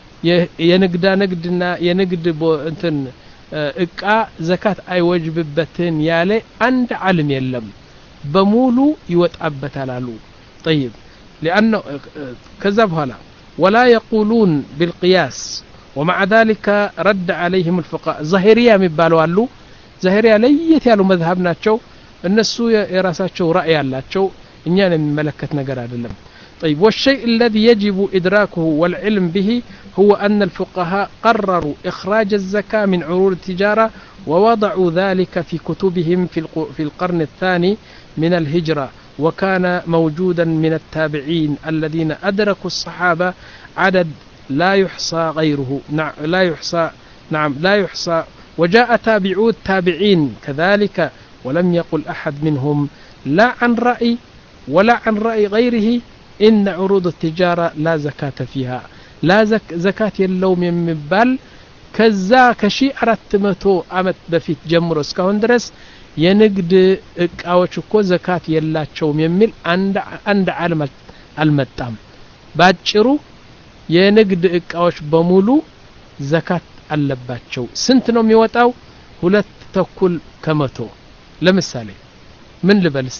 የንግዳ ንግድና የንግድ እንትን እቃ ዘካት አይወጅብበትን ያለ አንድ ዓለም የለም በሙሉ ይወጣበታል አሉ طيب لانه كذا بهلا ولا يقولون بالقياس ومع ذلك رد عليهم الفقهاء ظاهريه የሚባሉ አሉ ظاهريه ለየት ያሉ መذهب ናቸው እነሱ የራሳቸው ራእይ ያላቸው እኛን የሚመለከት ነገር አይደለም طيب والشيء الذي يجب إدراكه والعلم به هو أن الفقهاء قرروا إخراج الزكاة من عروض التجارة ووضعوا ذلك في كتبهم في القرن الثاني من الهجرة وكان موجودا من التابعين الذين أدركوا الصحابة عدد لا يحصى غيره لا يحصى نعم لا يحصى وجاء تابعو التابعين كذلك ولم يقل أحد منهم لا عن رأي ولا عن رأي غيره إن عروض التجارة لا زكاة فيها لا زك زكاة اللوم يمبال كذا كشي أردت متو أمت بفيت جمرو اسكاون درس ينقد اقاوش كو زكاة يلاتشوم يميل عند عند عالم المتام باجرو ينقد اقاوش بمولو زكاة اللباتشو سنت نوم يوطاو ሁለት ተኩል ከመቶ ለምሳሌ ምን ልበልስቲ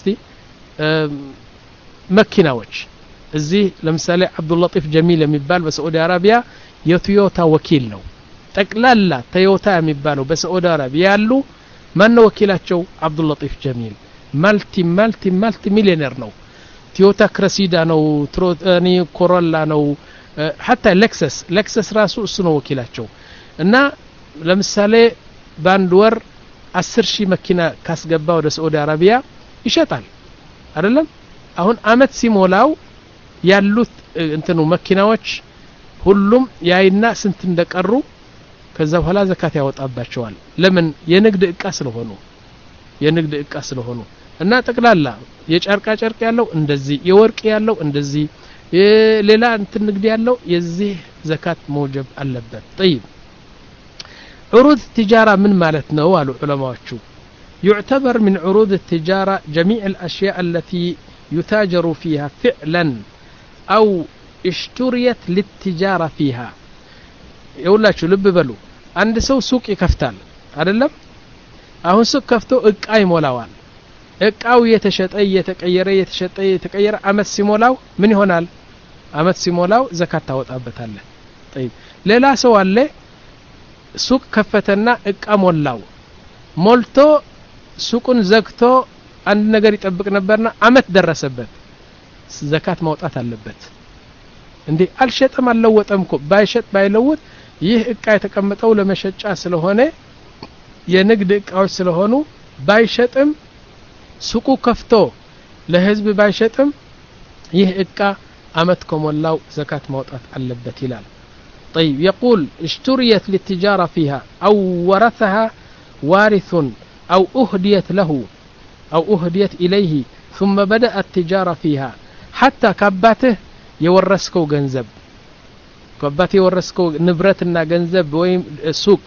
መኪናዎች እዚህ ለምሳሌ አብዱልለጢፍ ጀሚል የሚባል በሳዑዲ አረቢያ የቶዮታ ወኪል ነው ጠቅላላ ቶዮታ የሚባለው በሳዑዲ አረቢያ ያሉ ማን ነው ወኪላቸው አብዱልለጢፍ ጀሚል ማልቲ ማልቲ ማልቲ ሚሊዮነር ነው ቶዮታ ክረሲዳ ነው ትሮኒ ኮሮላ ነው حتى ለክሰስ ለክሰስ ራሱ እሱ ነው ወኪላቸው እና ለምሳሌ ባንድ ወር አስር ሺህ መኪና ካስገባ ወደ ሳዑዲ አረቢያ ይሸጣል አይደለም አሁን አመት ሲሞላው ያሉት እንትኑ መኪናዎች ሁሉም ያይና ስንት እንደቀሩ ከዛ በኋላ ዘካት ያወጣባቸዋል ለምን የንግድ ዕቃ ስለሆኑ የንግድ ዕቃ ስለሆኑ እና ጠቅላላ የጨርቃ ጨርቅ ያለው እንደዚህ የወርቅ ያለው እንደዚህ ሌላ እንትን ንግድ ያለው የዚህ ዘካት መውጀብ አለበት طيب عروض التجارة من مالتنا قالوا علماء يعتبر من عروض التجارة جميع الأشياء التي يتاجر فيها فعلا أو اشتريت للتجارة فيها يقول لك لب بلو عند سو سوق يكفتال አይደለም አሁን ሱቅ ከፍቶ እቃ ይሞላዋል እቃው የተሸጠ የተቀየረ የተሸጠ የተቀየረ አመት ሲሞላው ምን ይሆናል አመት ሲሞላው ዘካት ታወጣበታል طيب ሌላ ሰው አለ ሱቅ ከፈተና እቃ ሞላው ሞልቶ ሱቁን ዘግቶ አንድ ነገር ይጠብቅ ነበርና አመት ደረሰበት ዘካት ማውጣት አለበት እንዴ አልሸጠም አልለወጠም እኮ ባይሸጥ ባይለውጥ ይህ እቃ የተቀመጠው ለመሸጫ ስለሆነ የንግድ እቃዎች ስለሆኑ ባይሸጥም ሱቁ ከፍቶ ለህዝብ ባይሸጥም ይህ እቃ አመት ከሞላው ዘካት ማውጣት አለበት ይላል طيب يقول اشتريت للتجارة فيها أو ورثها وارث أو أهديت له أو أهديت إليه ثم بدأ التجارة فيها حتى كباته يورثكو ገንዘብ كباته يورثكو ንብረትና ገንዘብ ወይም ሱቅ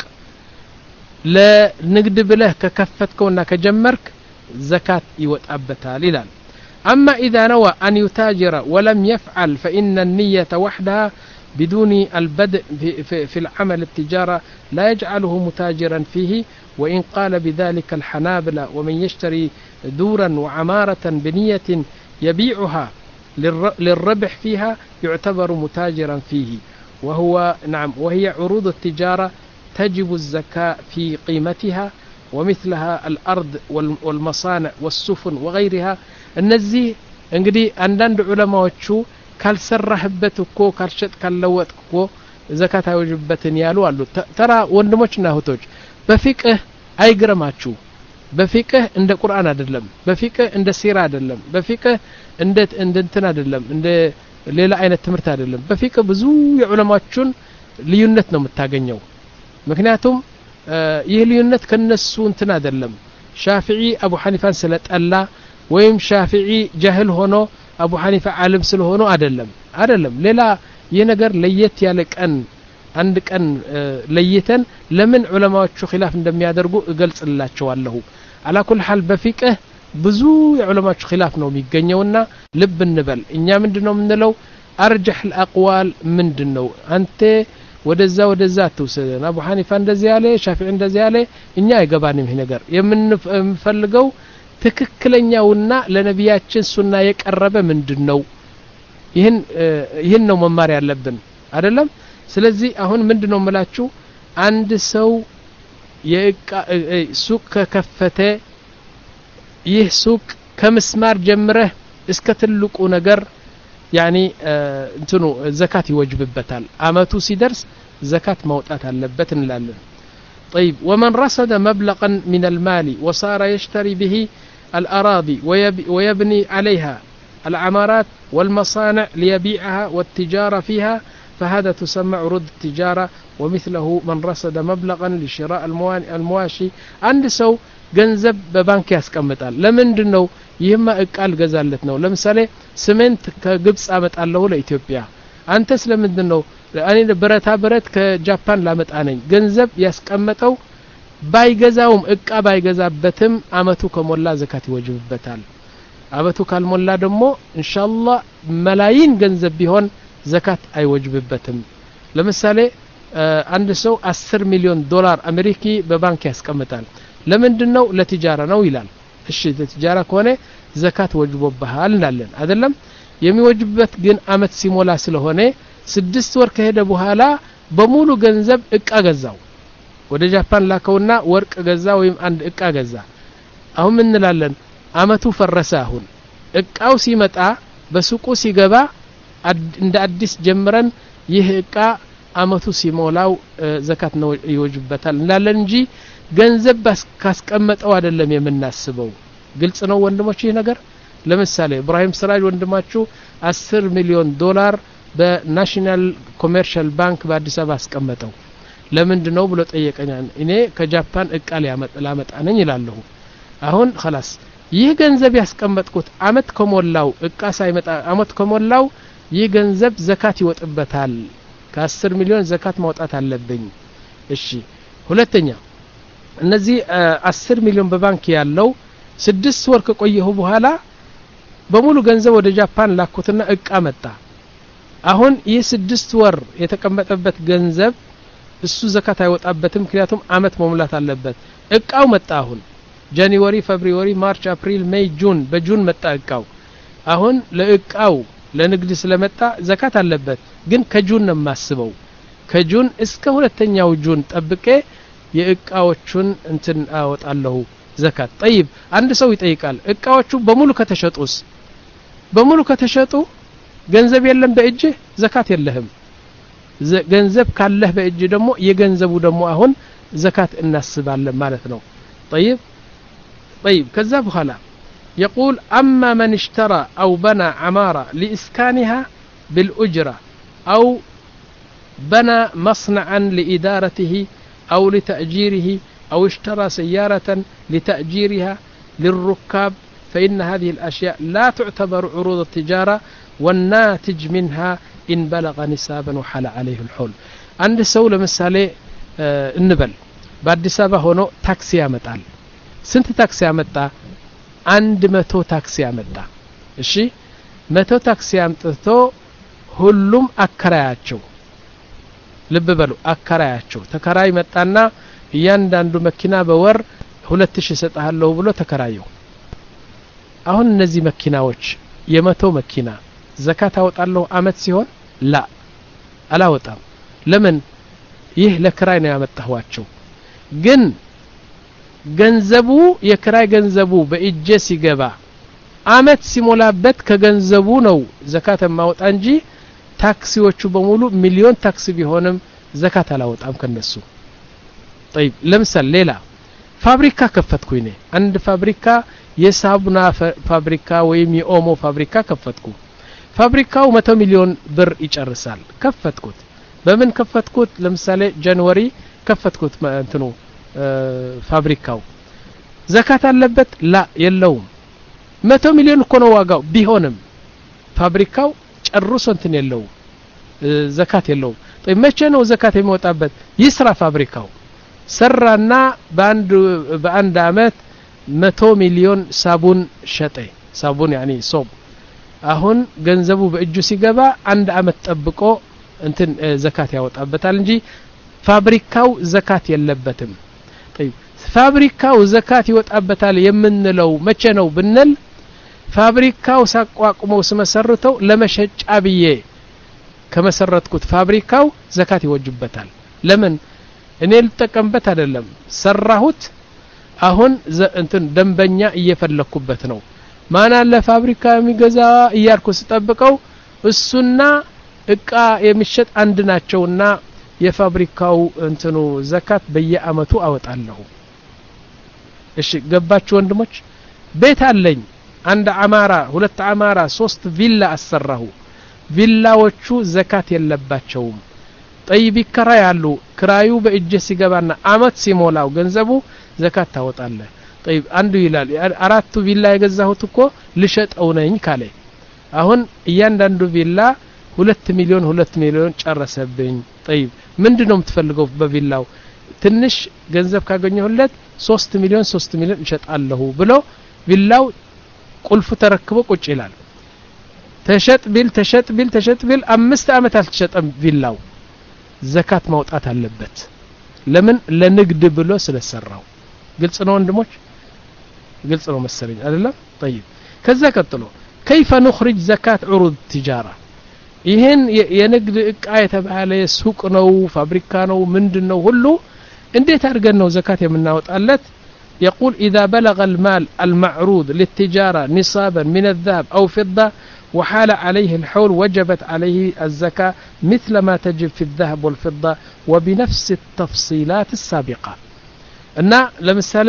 ለንግድ ብለህ ከከፈትከውና ከጀመርክ زكاة يوتأبتها للال أما إذا نوى أن يتاجر ولم يفعل فإن النية وحدها بدون البدء في, في, في العمل التجارة لا يجعله متاجرا فيه وإن قال بذلك الحنابلة ومن يشتري دورا وعمارة بنية يبيعها للربح فيها يعتبر متاجرا فيه وهو نعم وهي عروض التجارة تجب الزكاة في قيمتها ومثلها الأرض والمصانع والسفن وغيرها النزي انقدي عندنا علماء شو ካልሰራህበት እኮ ካልሸጥ ካልለወጥ እኮ ዘካት አይወጅበትን ያሉ አሉ ተራ ወንድሞችና እህቶች በፊቅህ አይግረማችሁ በፊቅህ እንደ ቁርአን አይደለም በፊቅህ እንደ ሲራ አይደለም በፊቅህ እንደ እንትን አይደለም እንደ ሌላ አይነት ትምህርት አይደለም በፊቅህ ብዙ የዑለማዎችን ልዩነት ነው የምታገኘው ምክንያቱም ይህ ልዩነት ከነሱ እንትን አይደለም ሻፊዒ አቡ ሐኒፋን ስለጠላ ወይም ሻፊዒ ጃህል ሆኖ አቡ ሐኒፋ ዓለም ስለሆነ አይደለም አይደለም ሌላ ይህ ነገር ለየት ያለ ቀን አንድ ቀን ለይተን ለምን ዑለማዎቹ ኺላፍ እንደሚያደርጉ እገልጽላችኋለሁ አላ ኩል ሐል በፊቅህ ብዙ የዑለማዎቹ ኺላፍ ነው የሚገኘውና ልብ እንበል እኛ ምንድነው የምንለው አርጀህ الأقوال ምንድነው አንተ ወደዛ ወደዛ ተውሰደና አቡ ሐኒፋ እንደዚህ ያለ ሻፊዒ እንደዚህ ያለ እኛ አይገባንም ይሄ ነገር የምንፈልገው ትክክለኛውና ለነቢያችን ሱና የቀረበ ምንድነው ይሄን ይሄን ነው መማር ያለብን አይደለም ስለዚህ አሁን ምንድነው መላችሁ አንድ ሰው የሱቅ ከከፈተ ይህ ሱቅ ከምስማር ጀምረህ እስከ ትልቁ ነገር يعني እንትኑ ዘካት ይወጅብበታል አመቱ ሲደርስ ዘካት ማውጣት አለበት እንላለን طيب ومن رصد مبلغا من المال وصار يشتري به الأراضي ويبني عليها العمارات والمصانع ليبيعها والتجارة فيها فهذا تسمى عروض التجارة ومثله من رصد مبلغا لشراء المواشي عند سو ገንዘብ በባንክ ያስቀምጣል ለምንድነው ይህማ እቃል ገዛለት ነው ለምሳሌ ሲሜንት ከግብጽ አመጣለሁ ለኢትዮጵያ አንተ ስለምንድነው እኔ ብረታ ብረት ከጃፓን ላመጣ ነኝ ገንዘብ ያስቀመጠው ባይገዛውም እቃ ባይገዛበትም አመቱ ከሞላ ዘካት ይወጅብበታል አመቱ ካልሞላ ደግሞ ኢንሻአላህ መላይን ገንዘብ ቢሆን ዘካት አይወጅብበትም ለምሳሌ አንድ ሰው አስር ሚሊዮን ዶላር አሜሪካ በባንክ ያስቀምጣል ለምንድነው ለትጃራ ነው ይላል እሺ ለትጃራ ከሆነ ዘካት ወጅቦብሃል እንላለን አይደለም የሚወጅበት ግን አመት ሲሞላ ስለሆነ ስድስት ወር ከሄደ በኋላ በሙሉ ገንዘብ እቃ ገዛው ወደ ጃፓን ላከውና ወርቅ ገዛ ወይም አንድ እቃ ገዛ አሁን ምን እንላለን አመቱ ፈረሰ አሁን እቃው ሲመጣ በሱቁ ሲገባ እንደ አዲስ ጀምረን ይህ እቃ አመቱ ሲሞላው ዘካት ነው ይወጅበታል እንላለን እንጂ ገንዘብ ካስቀመጠው አይደለም የምናስበው ግልጽ ነው ወንድሞች ይሄ ነገር ለምሳሌ ኢብራሂም ስራጅ ወንድማችሁ አስር ሚሊዮን ዶላር በናሽናል ኮመርሻል ባንክ በአዲስ አበባ አስቀመጠው ለምንድነው ብሎ ጠየቀኝ እኔ ከጃፓን እቃ ሊያመጣ ነኝ ይላልሁ አሁን خلاص ይህ ገንዘብ ያስቀመጥኩት አመት ከሞላው እቃ ሳይመጣ አመት ከሞላው ይህ ገንዘብ ዘካት ይወጥበታል ከ10 ሚሊዮን ዘካት ማውጣት አለብኝ እሺ ሁለተኛ እነዚህ አስር ሚሊዮን በባንክ ያለው ስድስት ወር ከቆየሁ በኋላ በሙሉ ገንዘብ ወደ ጃፓን ላኩትና እቃ መጣ አሁን ይህ ስድስት ወር የተቀመጠበት ገንዘብ እሱ ዘካት አይወጣበትም ምክንያቱም አመት መሙላት አለበት እቃው መጣ አሁን ጃንዋሪ ፌብሩዋሪ ማርች አፕሪል ሜይ ጁን በጁን መጣ እቃው አሁን ለእቃው ለንግድ ስለመጣ ዘካት አለበት ግን ከጁን ነው ማስበው ከጁን እስከ ሁለተኛው ጁን ጠብቄ የእቃዎቹን እንትን አወጣለሁ ዘካት طيب አንድ ሰው ይጠይቃል እቃዎቹ በሙሉ ከተሸጡስ በሙሉ ከተሸጡ ገንዘብ የለም በእጅ ዘካት የለህም ገንዘብ ካለህ በእጅ ደግሞ የገንዘቡ ደግሞ አሁን ዘካት እናስባለን ማለት ነው طيب طيب ከዛ በኋላ يقول أما من اشترى أو بنى عمارة لإسكانها بالأجرة أو بنى مصنعا لإدارته أو لتأجيره أو اشترى سيارة لتأجيرها للركاب فإن هذه الأشياء لا تعتبر عروض التجارة والناتج منها إن بلغ نسابا وحال عليه الحول عند سولة مسالة اه النبل بعد سابه هنا تاكسي عمتال سنت تاكسي عمتا عند متو تاكسي عمتا الشي متو تاكسي عمتو هلوم أكراياتشو ልብ በሉ አከራያቸው ተከራይ መጣና እያንዳንዱ መኪና በወር ሁለት ሺህ ሰጣለሁ ብሎ ተከራየው አሁን እነዚህ መኪናዎች የመቶ መኪና ዘካት አወጣለሁ አመት ሲሆን ላ አላወጣም ለምን ይህ ለክራይ ነው ያመጣኋቸው ግን ገንዘቡ የክራይ ገንዘቡ በእጄ ሲገባ አመት ሲሞላበት ከገንዘቡ ነው ዘካት ማውጣ እንጂ ታክሲዎቹ በሙሉ ሚሊዮን ታክሲ ቢሆንም ዘካት አላወጣም ከነሱ طيب ለምሳሌ ሌላ ፋብሪካ ከፈትኩኝ ነኝ አንድ ፋብሪካ የሳቡና ፋብሪካ ወይም የኦሞ ፋብሪካ ከፈትኩ ፋብሪካው መቶ ሚሊዮን ብር ይጨርሳል ከፈትኩት በምን ከፈትኩት ለምሳሌ ጃንዋሪ ከፈትኩት እንትኑ ፋብሪካው ዘካት አለበት ላ የለውም መቶ ሚሊዮን እኮ ነው ዋጋው ቢሆንም ፋብሪካው ጨርሶ እንትን የለው ዘካት የለው طيب መቼ ነው ዘካት የሚወጣበት ይስራ ፋብሪካው ሰራና በአንድ በአንድ አመት መቶ ሚሊዮን ሳቡን ሸጠ ሳቡን يعني ሶብ አሁን ገንዘቡ በእጁ ሲገባ አንድ አመት ጠብቆ እንትን ዘካት ያወጣበታል እንጂ ፋብሪካው ዘካት የለበትም طيب ፋብሪካው ዘካት ይወጣበታል የምንለው መቼ ነው ብንል ፋብሪካው ሳቋቁመው ስመሰርተው ለመሸጫ ብዬ ከመሰረትኩት ፋብሪካው ዘካት ይወጅበታል ለምን እኔ ልጠቀምበት አይደለም ሰራሁት አሁን እንትን ደንበኛ እየፈለኩበት ነው ማን አለ ፋብሪካ የሚገዛ እያልኩ ስጠብቀው እሱና እቃ የሚሸጥ አንድ ናቸውና የፋብሪካው እንትኑ ዘካት በየአመቱ አወጣለሁ እሺ ገባችሁ ወንድሞች ቤት አለኝ አንድ አማራ ሁለት አማራ ሶስት ቪላ አሰራሁ ቪላዎቹ ዘካት የለባቸውም طيب ይከራያሉ ክራዩ በእጅ ሲገባና አመት ሲሞላው ገንዘቡ ዘካት ታወጣለህ طيب አንዱ ይላል አራቱ ቪላ የገዛሁት እኮ ልሸጠው ነኝ ካለ አሁን እያንዳንዱ ቪላ ሁለት ሚሊዮን ሁለት ሚሊዮን ጨረሰብኝ طيب ምንድነው የምትፈልገው በቪላው ትንሽ ገንዘብ ካገኘሁለት ሶስት ሚሊዮን ሶስት ሚሊዮን እሸጣለሁ ብሎ ቪላው ቁልፉ ተረክቦ ቁጭ ይላል ተሸጥ ቢል ተሸጥ ቢል ተሸጥ ቢል አምስት አመት አልተሸጠም ቪላው ዘካት ማውጣት አለበት ለምን ለንግድ ብሎ ስለሰራው ግልጽ ነው ወንድሞች ግልጽ ነው መሰለኝ አይደለም طيب ከዛ ቀጥሎ كيف نخرج زكاة عروض التجارة ይሄን የንግድ እቃ የተባለ ሱቅ ነው ፋብሪካ ነው ምንድነው ሁሉ እንዴት አድርገን ነው ዘካት የምናወጣለት يقول إذا بلغ المال المعروض للتجارة نصابا من الذهب أو فضة وحال عليه الحول وجبت عليه الزكاة مثل ما تجب في الذهب والفضة وبنفس التفصيلات السابقة እና ለምሳሌ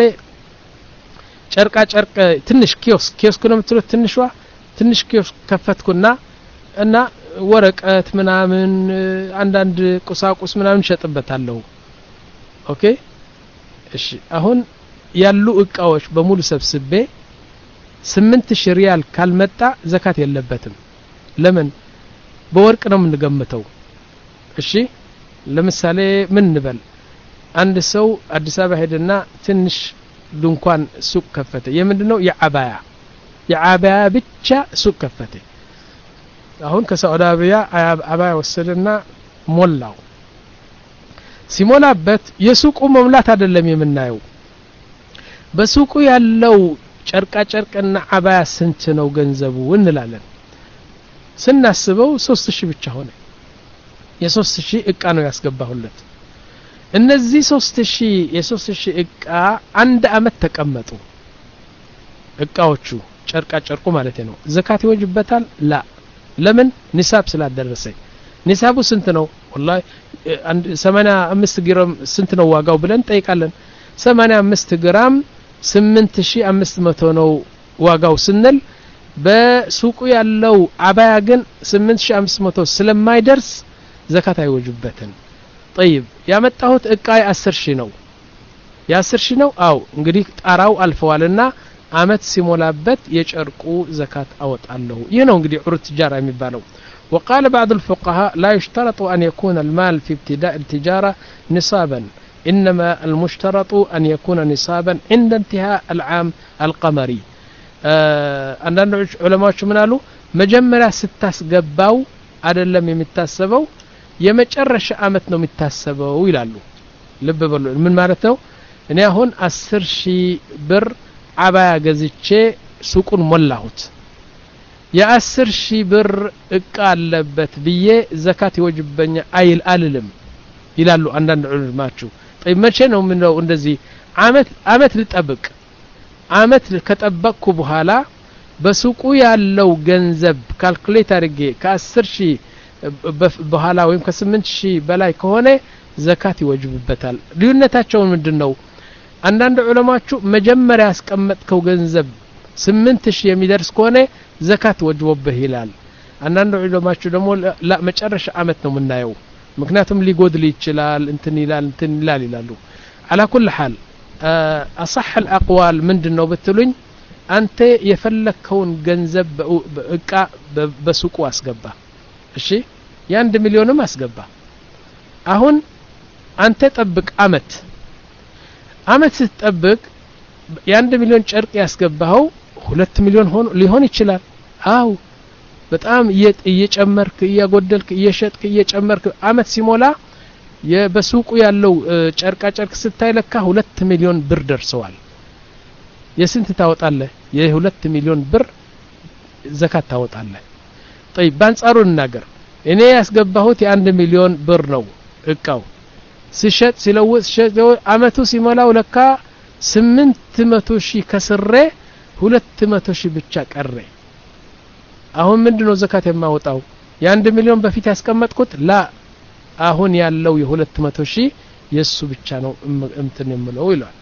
ጨርቃ ጨርቅ ትንሽ ኪዮስ ኪዮስ ነው የምትሉት ትንሽዋ ትንሽ ኪዮስ ከፈትኩና እና ወረቀት ምናምን አንዳንድ ቁሳቁስ ምናምን ሸጥበታለሁ ኦኬ እሺ አሁን ያሉ እቃዎች በሙሉ ሰብስቤ ስምንት ሺህ ሪያል ካልመጣ ዘካት የለበትም ለምን በወርቅ ነው የምንገምተው እሺ ለምሳሌ ምን እንበል አንድ ሰው አዲስ አበባ ሄደና ትንሽ ድንኳን ሱቅ ከፈተ የምንድነው የአባያ የአባያ ብቻ ሱቅ ከፈተ አሁን ከሳውዲ አረቢያ አባያ ወሰደና ሞላው ሲሞላበት የሱቁ መምላት አይደለም የምናየው በሱቁ ያለው ጨርቃ ጨርቅና አባያ ስንት ነው ገንዘቡ እንላለን ስናስበው ሶስት ሺህ ብቻ ሆነ የሶስት ሺህ እቃ ነው ያስገባሁለት እነዚህ ሶስት ሺህ የሶስት ሺህ እቃ አንድ አመት ተቀመጡ እቃዎቹ ጨርቃ ጨርቁ ማለት ነው ዘካት ይወጅበታል ላ ለምን ኒሳብ ስላደረሰኝ ኒሳቡ ስንት ነው والله ሰማንያ አምስት ግራም ስንት ነው ዋጋው ብለን ጠይቃለን ሰማንያ አምስት ግራም ስምንት ሺህ አምስት መቶ ነው ዋጋው ስንል በሱቁ ያለው አባያ ግን ስምንት ሺህ አምስት መቶ ስለማይደርስ ዘካት አይወጅበትም طيب ያመጣሁት እቃይ አስር ሺህ ነው ያ10 ሺህ ነው አው እንግዲህ ጣራው አልፈዋልና አመት ሲሞላበት የጨርቁ ዘካት አወጣለሁ ይሄ ነው እንግዲህ ዑሩት ትጃራ የሚባለው وقال بعض الفقهاء لا يشترط أن يكون المال في ابتداء التجارة نصابا إنما المشترط أن يكون نصابا عند انتهاء العام القمري عندنا علماء شو منالو مجمرة ستاس قباو አይደለም የሚታሰበው የመጨረሻ አመት ነው የሚታሰበው ይላሉ ልብ በሉ ምን ማለት ነው እኔ አሁን አስር ሺህ ብር አባያ ገዝቼ ሱቁን ሞላሁት የአስር ሺህ ብር እቃ አለበት ብዬ ዘካት ይወጅበኛ አይል አልልም ይላሉ አንዳንድ ዑለማዎቹ طيب መቼ ነው ምን ነው እንደዚህ አመት አመት ልጠብቅ አመት ከጠበቅኩ በኋላ በሱቁ ያለው ገንዘብ ካልኩሌት አድርጌ ከ10 ሺህ በኋላ ወይም ከ8 ሺህ በላይ ከሆነ ዘካት ይወጅብበታል ልዩነታቸው ምንድነው አንዳንድ ዑለማዎቹ መጀመሪያ ያስቀመጥከው ገንዘብ ስምንት ሺህ የሚደርስ ከሆነ ዘካት ወጅቦብህ ይላል አንዳንድ ዑለማዎቹ ደግሞ ለመጨረሻ አመት ነው የምናየው ምክንያቱም ሊጎድል ይችላል እንትን ይላል እንትን ይላል ይላሉ على كل حال اصح الاقوال ምንድነው በትሉኝ አንተ የፈለከውን ገንዘብ እቃ በሱቁ አስገባ እሺ የአንድ ሚሊዮንም አስገባ አሁን አንተ ጠብቅ አመት አመት ስትጠብቅ የአንድ ሚሊዮን ጨርቅ ያስገባው ሁለት ሚሊዮን ሆኖ ሊሆን ይችላል አው በጣም እየጨመርክ እያጎደልክ እየሸጥክ እየጨመርክ አመት ሲሞላ የበሱቁ ያለው ጨርቃ ጨርቅ ስታይለካ ሁለት ሚሊዮን ብር ደርሰዋል የስንት ታወጣለህ የሁለት ሚሊዮን ብር ዘካት ታወጣለህ طيب ባንጻሩ እናገር እኔ ያስገባሁት የአንድ ሚሊዮን ብር ነው እቃው ሲሸጥ ሲለውጥ ሲሸጥ አመቱ ሲሞላው ለካ ስምንት መቶ ሺህ ከስሬ ሁለት መቶ ሺህ ብቻ ቀረ አሁን ምንድነው ዘካት የማወጣው የአንድ ሚሊዮን በፊት ያስቀመጥኩት ላ አሁን ያለው የሁለት መቶ ሺህ የሱ ብቻ ነው እንትን የምለው ይላል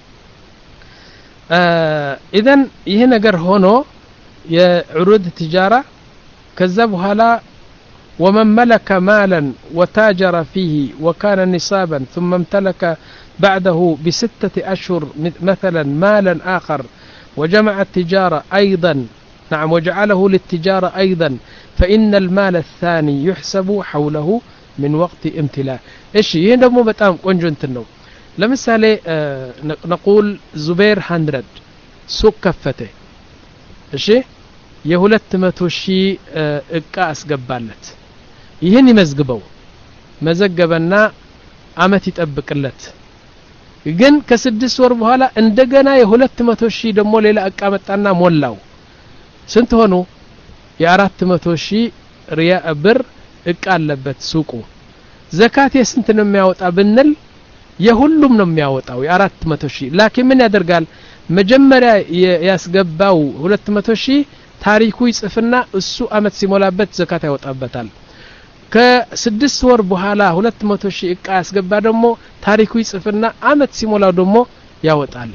اذن ይሄ ነገር ሆኖ የዑሩድ ትጃራ ከዛ በኋላ ومن ملك مالا وتاجر فيه وكان نصابا ثم امتلك بعده بستة أشهر مثلا مالا آخر وجمع التجارة أيضا نعم وجعله للتجارة أيضا فإن المال الثاني يحسب حوله من وقت امتلاء إيش هنا مو بتام قنجنت النو لمثالي آه نقول زبير هندرد سوق كفته إيش يهولت متوشي آه إكاس قبالت يهني مزقبو مزقبنا عمت يتأبكلت ግን ከስድስት ወር በኋላ እንደገና የሁለት መቶ ሺህ ደሞ ሌላ እቃ መጣና ሞላው ስንት ሆኖ የአራት መቶ ሺህ ሪያ ብር እቃ አለበት ሱቁ ዘካት የስንት ነው የሚያወጣ ብንል የሁሉም ነው የሚያወጣው የአራት መቶ ሺህ ላኪን ምን ያደርጋል መጀመሪያ ያስገባው ሁለት መቶ ሺህ ታሪኩ ይጽፍና እሱ አመት ሲሞላበት ዘካት ያወጣበታል ከስድስት ወር በኋላ ሁለት መቶ ሺህ እቃ ያስገባ ደሞ ታሪኩ ይጽፍና አመት ሲሞላው ደሞ ያወጣል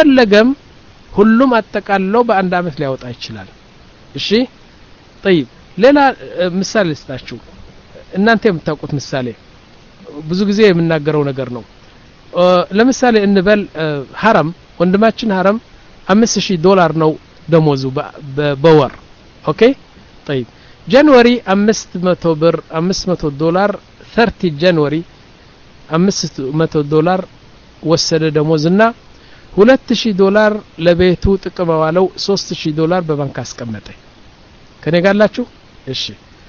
ከፈለገም ሁሉም አጠቃለው በአንድ አመት ሊያወጣ ይችላል እሺ طيب ሌላ ምሳሌ ልስጣችሁ እናንተ የምታውቁት ምሳሌ ብዙ ጊዜ የምናገረው ነገር ነው ለምሳሌ እንበል ሐረም ወንድማችን ሐረም አምስት ሺህ ዶላር ነው ደሞዙ በወር ኦኬ طيب ጃንዋሪ አምስት መቶ ብር አምስት መቶ ዶላር ثلاثين ጃንዋሪ አምስት መቶ ዶላር ወሰደ ደሞዝና ሁለት ሺህ ዶላር ለቤቱ ጥቅም ዋለው ሶስት ሺህ ዶላር በባንክ አስቀመጠ ከኔ ጋርላችሁ እሺ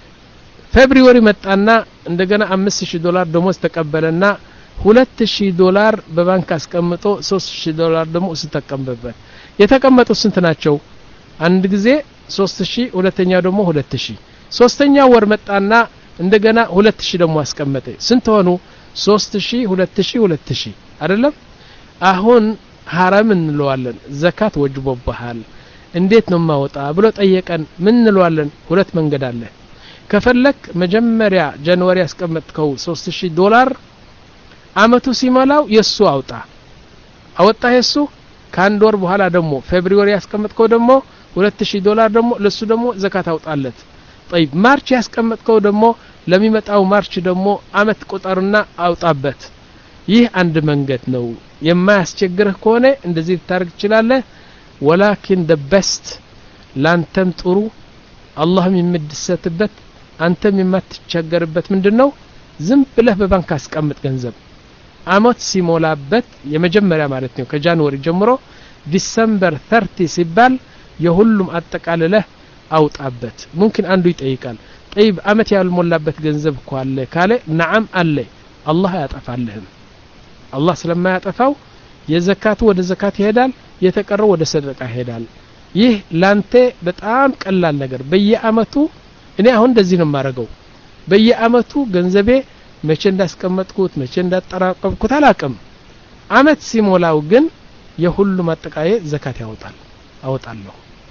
ፌብሩዋሪ መጣና እንደገና አምስት ሺህ ዶላር ደሞዝ ተቀበለና ሁለት ሺህ ዶላር በባንክ አስቀምጦ ሶስት ሺህ ዶላር ደግሞ ተቀበለበት የተቀመጡ ስንት ናቸው አንድ ጊዜ ሶስት ሺህ ሁለተኛው ደግሞ ሁለት ሺህ ሶስተኛው ወር መጣና እንደገና ሁለት ሺህ ደግሞ አስቀመጠ ስንት ሆኑ ሶስት ሺህ ሁለት ሺህ ሁለት ሺህ አይደለም አሁን ሐራም እንለዋለን ዘካት ወጅቦብሃል እንዴት ነው ማውጣ ብሎ ጠየቀን ምን እንለዋለን ሁለት መንገድ አለ ከፈለክ መጀመሪያ ጃንዋሪ ያስቀመጥከው ሶስት ሺህ ዶላር አመቱ ሲሞላው የሱ አውጣ አወጣ የሱ ካንድ ወር በኋላ ደግሞ ፌብሩዋሪ ያስቀመጥከው ደግሞ ሁለት ሺህ ዶላር ደግሞ ለሱ ደግሞ ዘካት አውጣለት طيب ማርች ያስቀመጥከው ደግሞ ለሚመጣው ማርች ደግሞ አመት ቁጥርና አውጣበት ይህ አንድ መንገድ ነው የማያስቸግርህ ከሆነ እንደዚህ ታርግ ይችላል ወላኪን the best ላንተም ጥሩ አላህም የሚደሰትበት አንተም የማትቸገርበት ምንድነው ዝም ብለህ በባንክ አስቀምጥ ገንዘብ አመት ሲሞላበት የመጀመሪያ ማለት ነው ከጃንዋሪ ጀምሮ ዲሰምበር ثلاثين ሲባል የሁሉም አጠቃለለህ አውጣበት ممكن አንዱ ይጠይቃል طيب አመት ያልሞላበት ገንዘብ ካለ ካለ ነዓም አለ አላህ ያጠፋልህም አላህ ስለማያጠፋው የዘካቱ ወደ ዘካት ይሄዳል የተቀረው ወደ ሰደቃ ይሄዳል ይህ ላንተ በጣም ቀላል ነገር በየአመቱ እኔ አሁን እንደዚህ ነው ማረገው በየአመቱ ገንዘቤ መቼ እንዳስቀመጥኩት መቼ እንዳጠራቀምኩት አላቀም አመት ሲሞላው ግን የሁሉም አጠቃየ ዘካት ያወጣል አወጣለሁ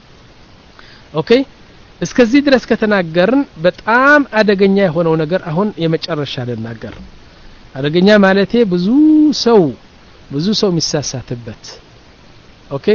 ኦኬ እስከዚህ ድረስ ከተናገርን በጣም አደገኛ የሆነው ነገር አሁን የመጨረሻ ልናገር አደገኛ ማለቴ ብዙ ሰው ብዙ ሰው የሚሳሳትበት ኦኬ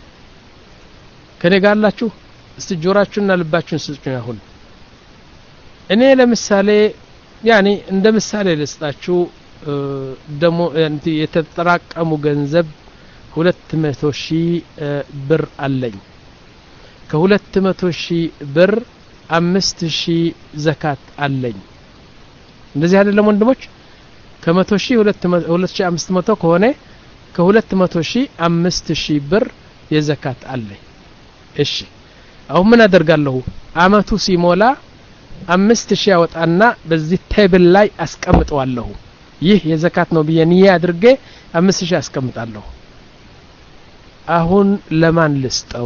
ከኔ ጋርላችሁ እስቲ ጆራችሁና ልባችሁን ስጡኝ አሁን እኔ ለምሳሌ ያኒ እንደ ምሳሌ ልስጣችሁ ደሞ የተጠራቀሙ ገንዘብ ሁለት መቶ ሺህ ብር አለኝ ከሁለት መቶ ሺህ ብር አምስት ሺህ ዘካት አለኝ እንደዚህ አይደለም ወንድሞች ከመቶ ሺህ ሁለት ሺህ አምስት መቶ ከሆነ ከሁለት መቶ ሺህ አምስት ሺህ ብር የዘካት አለኝ እሺ አሁን ምን አደርጋለሁ አመቱ ሲሞላ አምስት ሺህ ያወጣና በዚህ ቴብል ላይ አስቀምጠዋለሁ ይህ የዘካት ነው በየኒያ አድርጌ አምስት ሺህ አስቀምጣለሁ አሁን ለማን ልስጠው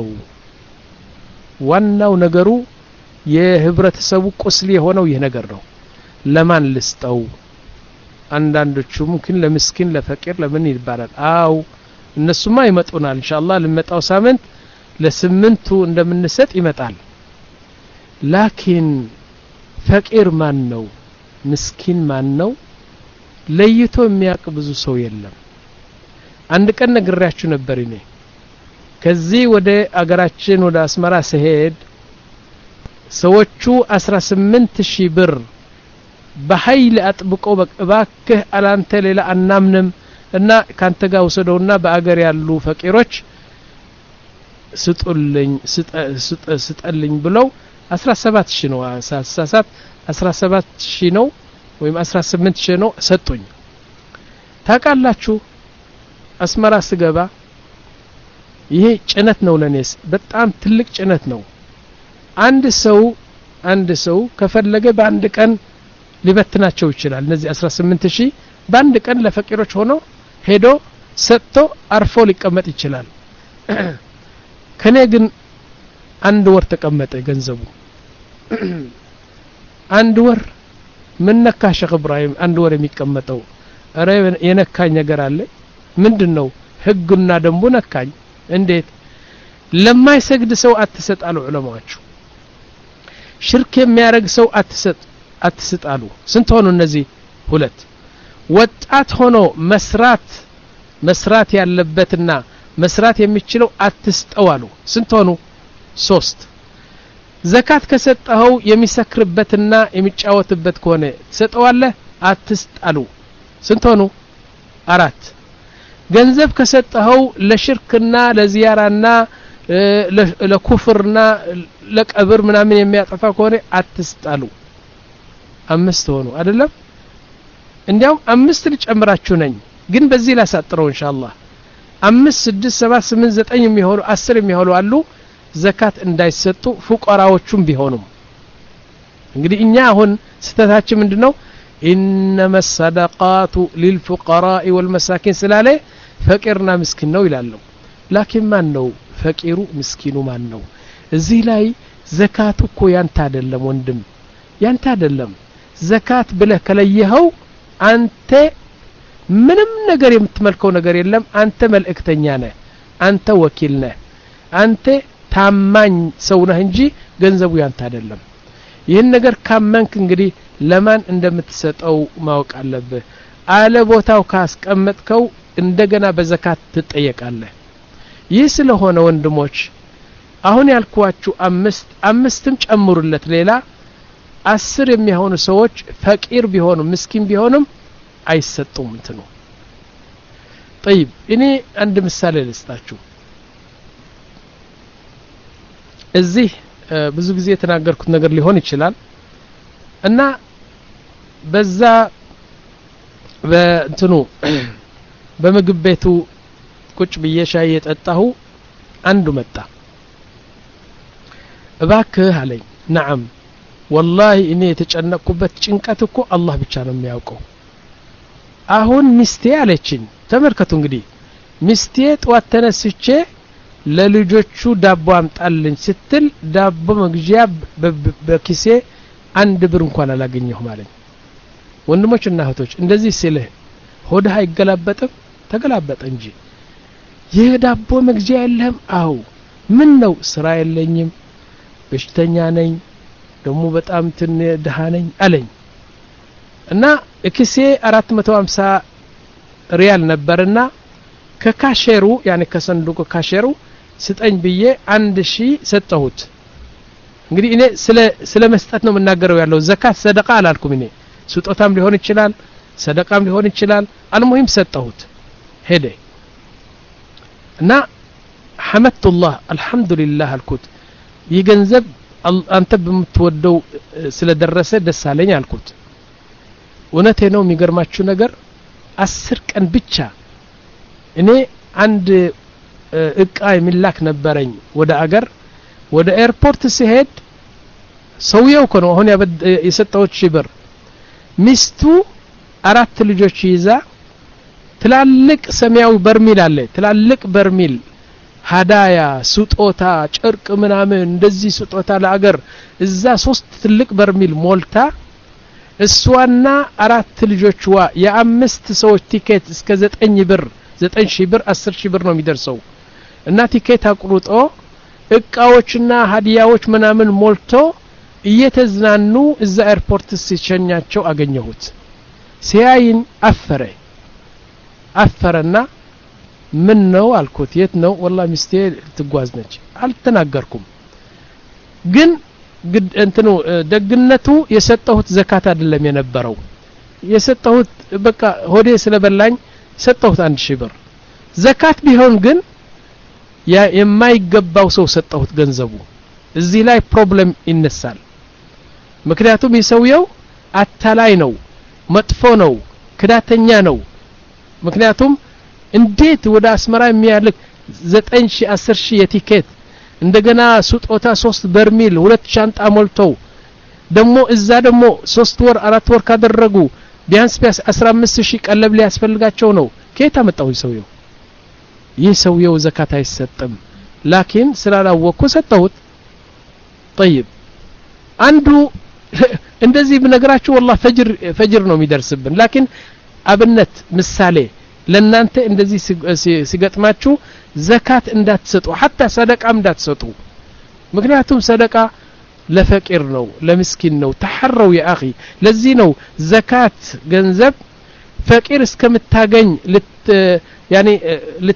ዋናው ነገሩ የህብረተሰቡ ቁስል የሆነው ይህ ነገር ነው ለማን ልስጠው አንዳንዶቹ ممكن ለምስኪን ለፈቂር ለምን ይባላል አው እነሱማ ይመጡናል ኢንሻአላህ ለመጣው ሳምንት ለስምንቱ እንደምንሰጥ ይመጣል ላኪን ፈቂር ማን ነው ምስኪን ማን ነው ለይቶ የሚያቅ ብዙ ሰው የለም አንድ ቀን ነግራችሁ ነበር እኔ ከዚህ ወደ አገራችን ወደ አስመራ ሲሄድ ሰዎቹ አስራ ስምንት ሺህ ብር በኃይል አጥብቆ በባክህ አላንተ ሌላ አናምንም እና ካንተ ጋር ወሰደውና በአገር ያሉ ፈቂሮች ስጡልኝ ስጠልኝ ብለው አስራ ሰባት ሺህ ነው አሳሳት አስራ ሰባት ሺህ ነው ወይም አስራ ስምንት ሺህ ነው ሰጡኝ ታቃላችሁ አስመራ ስገባ ይሄ ጭነት ነው ለኔስ በጣም ትልቅ ጭነት ነው አንድ ሰው አንድ ሰው ከፈለገ በአንድ ቀን ሊበትናቸው ይችላል እነዚህ አስራ ስምንት ሺህ በአንድ ቀን ለፈቂሮች ሆኖ ሄዶ ሰጥቶ አርፎ ሊቀመጥ ይችላል ከኔ ግን አንድ ወር ተቀመጠ ገንዘቡ አንድ ወር ምን ነካ ሸኽ ኢብራሂም አንድ ወር የሚቀመጠው አረ የነካኝ ነገር አለ ምንድነው ህግና ደንቡ ነካኝ እንዴት ለማይሰግድ ሰው አትሰጣሉ ዑለማዎቹ ሽርክ የሚያረግ ሰው አትሰጥ አትሰጣሉ ስንት ሆኑ እነዚህ ሁለት ወጣት ሆኖ መስራት መስራት ያለበትና መስራት የሚችለው አትስጠዋሉ ስንት ሆኑ ሶስት ዘካት ከሰጠኸው የሚሰክርበትና የሚጫወትበት ከሆነ ትሰጠዋለህ አትስጣሉ ስንት ሆኑ አራት ገንዘብ ከሰጠኸው ለሽርክና ለዚያራና ለኩፍርና ለቀብር ምናምን የሚያጠፋ ከሆነ አትስጣሉ አምስት ሆኑ አይደለም እንዲያውም አምስት ልጨምራችሁ ነኝ ግን በዚህ ላሳጥረው ኢንሻአላህ አምስት ስድስት ሰባት ስምንት ዘጠኝ የሚሆኑ አስር የሚሆኑ አሉ ዘካት እንዳይሰጡ ፉቀራዎቹም ቢሆኑም እንግዲህ እኛ አሁን ስተታችን ምንድነው إنما الصدقات للفقراء والمساكين سلاله فقيرنا مسكين ነው ይላሉ لكن ማን ነው ፈቂሩ ምስኪኑ ማን ነው እዚህ ላይ ዘካቱ እኮ ያንተ አይደለም ወንድም ያንተ አይደለም ዘካት ብለህ ከለየኸው አንተ ምንም ነገር የምትመልከው ነገር የለም አንተ መልእክተኛ ነህ አንተ ወኪል ነህ አንተ ታማኝ ሰው ነህ እንጂ ገንዘቡ ያንተ አይደለም ይህን ነገር ካመንክ እንግዲህ ለማን እንደምትሰጠው ማወቅ አለብህ አለ ቦታው ካስቀመጥከው እንደገና በዘካት ትጠየቃለህ ይህ ስለሆነ ወንድሞች አሁን ያልኳችሁ አምስት አምስትም ጨምሩለት ሌላ አስር የሚሆኑ ሰዎች ፈቂር ቢሆኑ ምስኪን ቢሆኑም አይሰጡም እንትኑ طيب እኔ አንድ ምሳሌ ልስጣችሁ እዚህ ብዙ ጊዜ የተናገርኩት ነገር ሊሆን ይችላል እና በዛ በእንትኑ በምግብ ቤቱ ቁጭ ብዬ ሻይ የጠጣሁ አንዱ መጣ እባክህ አለኝ نعم والله እኔ የተጨነቅኩበት ጭንቀት እኮ አላህ ብቻ ነው የሚያውቀው አሁን ሚስቴ አለችኝ ተመልከቱ እንግዲህ ሚስቴ ጧት ተነስቼ ለልጆቹ ዳቦ አምጣልኝ ስትል ዳቦ መግዣ በኪሴ አንድ ብር እንኳን አላገኘሁ ማለት ወንድሞችና እህቶች እንደዚህ ሲልህ ሆድህ አይገላበጥም ተገላበጠ እንጂ ይህ ዳቦ መግዣ የለህም አው ምን ነው ስራ የለኝም በሽተኛ ነኝ ደሞ በጣም ትን ደሃ ነኝ አለኝ እና እክሴ አራት መቶ ሃምሳ ሪያል ነበርና ከካሸሩ ያኔ ከሰንዱቁ ካሸሩ ስጠኝ ብዬ አንድ ሺህ ሰጠሁት እንግዲህ እኔ ስለ ስለ መስጠት ነው መናገረው ያለው ዘካት ሰደቃ አላልኩም እኔ ስጦታም ሊሆን ይችላል ሰደቃም ሊሆን ይችላል አልሙሂም ሰጠሁት ሄደ እና ሐመድቱላህ አልহামዱሊላህ አልኩት ይገንዘብ አንተ በምትወደው ስለደረሰ ደስ አለኝ አልኩት ወነቴ ነው የሚገርማችሁ ነገር አስር ቀን ብቻ እኔ አንድ እቃ የሚላክ ነበረኝ ወደ አገር ወደ ኤርፖርት ሲሄድ ሰውየው እኮ ነው አሁን የሰጠሁት ሺህ ብር ሚስቱ አራት ልጆች ይዛ ትላልቅ ሰማያዊ በርሚል አለ ትላልቅ በርሚል ሃዳያ ስጦታ ጨርቅ ምናምን እንደዚህ ስጦታ ለአገር እዛ ሶስት ትልቅ በርሚል ሞልታ እሷና አራት ልጆችዋ የአምስት ሰዎች ቲኬት እስከ ዘጠኝ ብር ዘጠኝ ሺህ ብር አስር ሺህ ብር ነው የሚደርሰው እና ቲኬት አቁርጦ እቃዎችና ሀዲያዎች ምናምን ሞልቶ እየተዝናኑ እዛ ኤርፖርት ሲሸኛቸው አገኘሁት ሲያይን አፈረ አፈረና ምን ነው አልኩት የት ነው والله ሚስቴ ትጓዝ ነች አልተናገርኩም ግን እንትኑ ደግነቱ የሰጠሁት ዘካት አይደለም የነበረው የሰጠሁት በቃ ሆዴ ስለበላኝ ሰጠሁት አንድ ሺህ ብር ዘካት ቢሆን ግን ያ የማይገባው ሰው ሰጠሁት ገንዘቡ እዚህ ላይ ፕሮብሌም ይነሳል ምክንያቱም ይሰውየው አታላይ ነው መጥፎ ነው ክዳተኛ ነው ምክንያቱም እንዴት ወደ አስመራ የሚያልክ ዘጠኝ ሺህ አስር ሺህ የቲኬት እንደገና ስጦታ ሶስት በርሚል ሁለት ሻንጣ ሞልተው ደሞ እዛ ደሞ ሶስት ወር አራት ወር ካደረጉ ቢያንስ ቢያንስ አስራ አምስት ሺህ ቀለብ ሊያስፈልጋቸው ነው ከየት አመጣው ይሰውየው ይሰውየው ዘካት አይሰጥም ላኪን ስላላወቁ ሰጠሁት طيب አንዱ እንደዚህ በነገራችሁ والله ፈጅር ፈጅር ነው የሚደርስብን ላኪን አብነት ምሳሌ ለናንተ እንደዚህ ሲገጥማችሁ ዘካት እንዳትሰጡ حتى ሰደቃም እንዳትሰጡ ምክንያቱም ሰደቃ ለፈቂር ነው ለምስኪን ነው ተሐረው يا اخي ለዚህ ነው ዘካት ገንዘብ ፈቂር እስከምታገኝ ልት ያኒ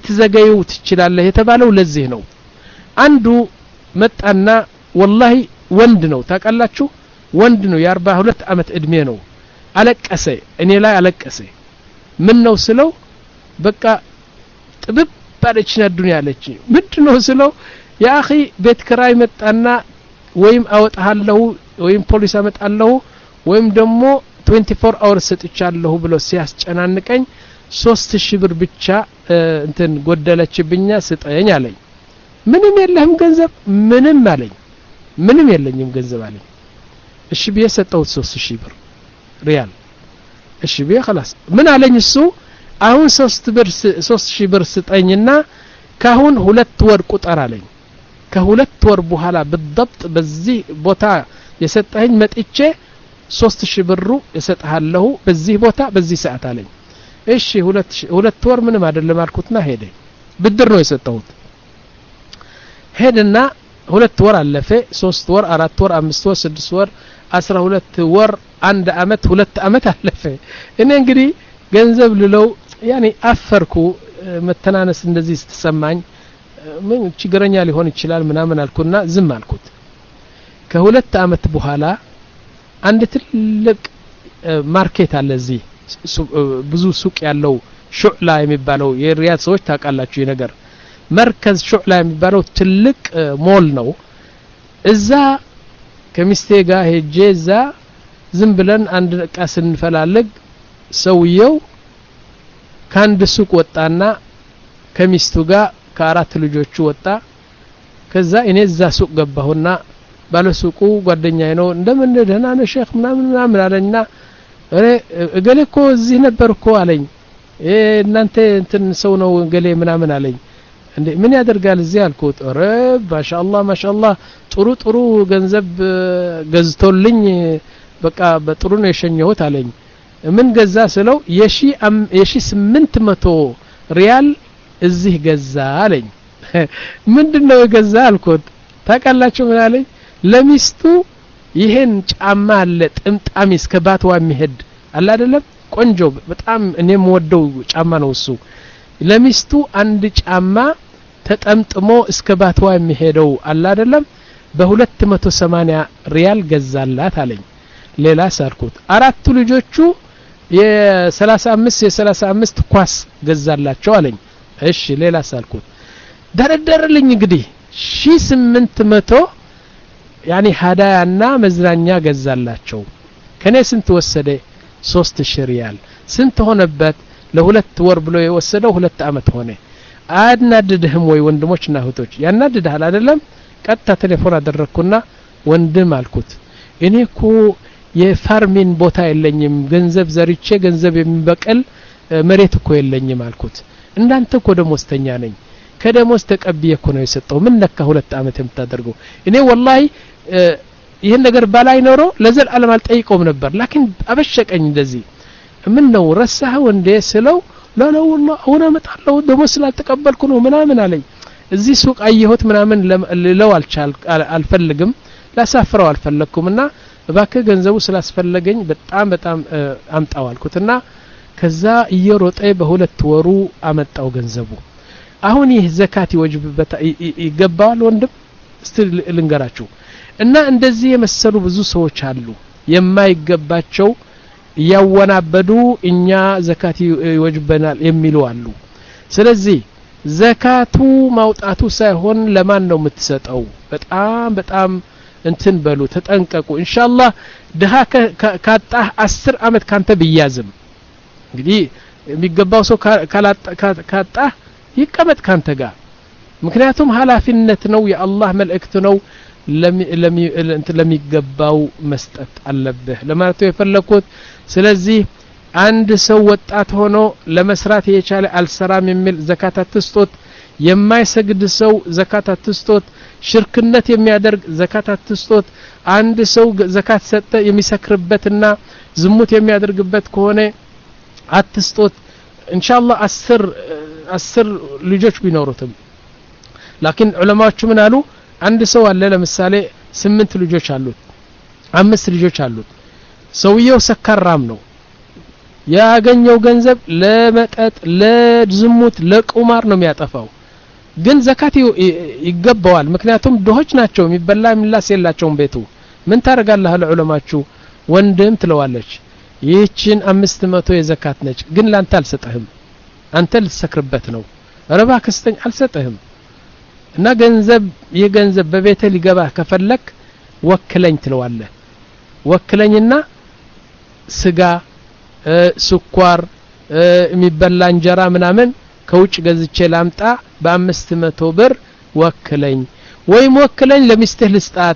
ልትዘገዩ ትችላለህ የተባለው ለዚህ ነው አንዱ መጣና والله ወንድ ነው ታውቃላችሁ ወንድ ነው የ42 አመት እድሜ ነው አለቀሰ እኔ ላይ አለቀሰ ምን ነው ስለው በቃ ጥብብ ባለችና ዱንያ አለች ምንድነው ስለው ያ اخي ቤት ክራይ መጣና ወይም አወጣለሁ ወይም ፖሊስ አመጣለሁ ወይም ደግሞ twenty-four hours ሰጥቻለሁ ብሎ ሲያስጨናንቀኝ ሶስት ሺህ ብር ብቻ እንትን ጎደለችብኛ ስጠኝ አለኝ ምንም የለህም ገንዘብ ምንም አለኝ ምንም የለኝም ገንዘብ አለኝ እሺ ብዬ ሰጠሁት ሶስት ሺህ ብር ሪያል እሺ ብዬ خلاص ምን አለኝ እሱ አሁን ሶስት ብር ሶስት ሺህ ብር ስጠኝና ካሁን ሁለት ወር ቁጠር አለኝ ከሁለት ወር በኋላ بالضبط በዚህ ቦታ የሰጠኝ መጥቼ ሶስት ሺህ ብሩ እሰጥሃለሁ በዚህ ቦታ በዚህ ሰዓት አለኝ እሺ ሁለት ሁለት ወር ምንም አይደለም አልኩትና ሄደ ብድር ነው የሰጠሁት ሄደና ሁለት ወር አለፈ ሶስት ወር አራት ወር አምስት ወር ስድስት ወር አስራ ሁለት ወር አንድ አመት ሁለት አመት አለፈ እኔ እንግዲህ ገንዘብ ልለው ያኔ አፈርኩ መተናነስ እንደዚህ ስትሰማኝ ምን ችግረኛ ሊሆን ይችላል ምናምን አልኩና ዝም አልኩት ከሁለት አመት በኋላ አንድ ትልቅ ማርኬት አለ እዚህ ብዙ ሱቅ ያለው ሹዕላ የሚባለው የሪያድ ሰዎች ታውቃላችሁ የነገር መርከዝ ሹዕላ የሚባለው ትልቅ ሞል ነው እዛ ከሚስቴ ጋር ሄጄ እዛ ዝም ብለን አንድ ዕቃ ስንፈላልግ ሰውየው ካንድ ሱቅ ወጣና ከሚስቱ ጋር ከአራት ልጆቹ ወጣ ከዛ እኔ እዛ ሱቅ ገባሁና ባለሱቁ ጓደኛዬ ነው እንደምን ደህና ነህ ሼክ ምናምን ምናምን አለኝና እኔ እገሌኮ እዚህ ነበርኮ አለኝ እ እናንተ እንትን ሰው ነው እገሌ ምናምን አለኝ እንዴ ምን ያደርጋል እዚህ አልኩት ኧረ ማሻአላህ ማሻአላህ ጥሩ ጥሩ ገንዘብ ገዝቶልኝ በቃ በጥሩ ነው የሸኘሁት አለኝ ምን ገዛ ስለው የሺ የሺ ስምንት መቶ ሪያል እዚህ ገዛ አለኝ ምንድነው የገዛ አልኩት ታውቃላችሁ ምን አለኝ ለሚስቱ ይሄን ጫማ አለ ጥምጣሚ እስከ ባትዋ የሚሄድ አለ አይደለም ቆንጆ በጣም እኔም ወደው ጫማ ነው እሱ ለሚስቱ አንድ ጫማ ተጠምጥሞ እስከ ባትዋ የሚሄደው አለ አይደለም በ280 ሪያል ገዛላት አለኝ ሌላ ሳልኩት አራቱ ልጆቹ የ35 የ35 ኳስ ገዛላቸው አለኝ እሺ ሌላ ሳልኩት ደረደረልኝ እንግዲህ ሺህ ስምንት መቶ ያኒ ሀዳያና መዝናኛ ገዛላቸው ከኔ ስንት ወሰደ ሶስት ሺህ ሪያል ስንት ሆነበት ለሁለት ወር ብሎ የወሰደው ሁለት አመት ሆነ አናድድህም ወይ ወንድሞችና እህቶች ያናድድሃል አይደለም ቀጥታ ቴሌፎን አደረኩና ወንድም አልኩት እኔኮ የፋርሚን ቦታ የለኝም ገንዘብ ዘርቼ ገንዘብ የሚበቀል መሬት እኮ የለኝም አልኩት እንዳንተ እኮ ደሞዝተኛ ነኝ ከደሞዝ ተቀብዬ እኮ ነው የሰጠው ምን ነካ ሁለት አመት የምታደርገው እኔ ወላሂ ይሄን ነገር ባላይ ኖሮ ለዘላለም አልጠይቀውም ነበር ላኪን አበሸቀኝ እንደዚህ ምን ነው ረሳኸው እንደ ስለው لا لا والله هنا متعلق دموس لا تقبلكم ومنامن علي እዚህ ሱቅ አየሁት ምናምን ለው አልቻል አልፈልግም ላሳፍረው አልፈለኩም እና ባከ ገንዘቡ ስላስፈለገኝ በጣም በጣም አምጣው አልኩትና ከዛ እየሮጠ በሁለት ወሩ አመጣው ገንዘቡ አሁን ይህ ዘካት ይወጅብበት ይገባዋል ወንድም እስቲ ልንገራችሁ እና እንደዚህ የመሰሉ ብዙ ሰዎች አሉ የማይገባቸው ያወናበዱ እኛ ዘካት ይወጅበናል የሚሉ አሉ ስለዚህ ዘካቱ ማውጣቱ ሳይሆን ለማን ነው የምትሰጠው በጣም በጣም እንትን በሉ ተጠንቀቁ ኢንሻአላህ ደሃ ካጣህ አስር አመት ካንተ ቢያዝም እንግዲህ የሚገባው ሰው ካጣህ ይቀመጥ ካንተ ጋር ምክንያቱም ኃላፊነት ነው የአላህ መልእክት ነው ለሚ እንትን ለሚገባው መስጠት አለበት ለማለት የፈለኩት ስለዚህ አንድ ሰው ወጣት ሆኖ ለመስራት የቻለ አልሰራም የሚል ዘካት አትስጦት የማይሰግድ ሰው ዘካት አትስጦት ሽርክነት የሚያደርግ ዘካት አትስጦት አንድ ሰው ዘካት ሰጠ የሚሰክርበትና ዝሙት የሚያደርግበት ከሆነ አትስጦት ኢንሻአላህ አስር አስር ልጆች ቢኖሩትም ላኪን ዑለማዎቹ ምን አሉ አንድ ሰው አለ ለምሳሌ ስምንት ልጆች አሉት አምስት ልጆች አሉት ሰውየው ሰካራም ነው ያገኘው ገንዘብ ለመጠጥ ለዝሙት ለቁማር ነው የሚያጠፋው ግን ዘካት ይገባዋል ምክንያቱም ድሆች ናቸው የሚበላ የሚላስ የላቸውም ቤቱ ምን ታረጋለህ ለዑለማችሁ ወንድም ትለዋለች ይህችን አምስት መቶ የዘካት ነች ግን ላንተ አልሰጠህም አንተ ልትሰክርበት ነው ረባ ከስተኝ አልሰጠህም እና ገንዘብ የገንዘብ በቤተ ሊገባ ከፈለክ ወክለኝ ትለዋለህ ወክለኝና ስጋ ስኳር የሚበላ እንጀራ ምናምን ከውጭ ገዝቼ ላምጣ በአምስት መቶ ብር ወክለኝ ወይም ወክለኝ ለሚስትህ ልስጣት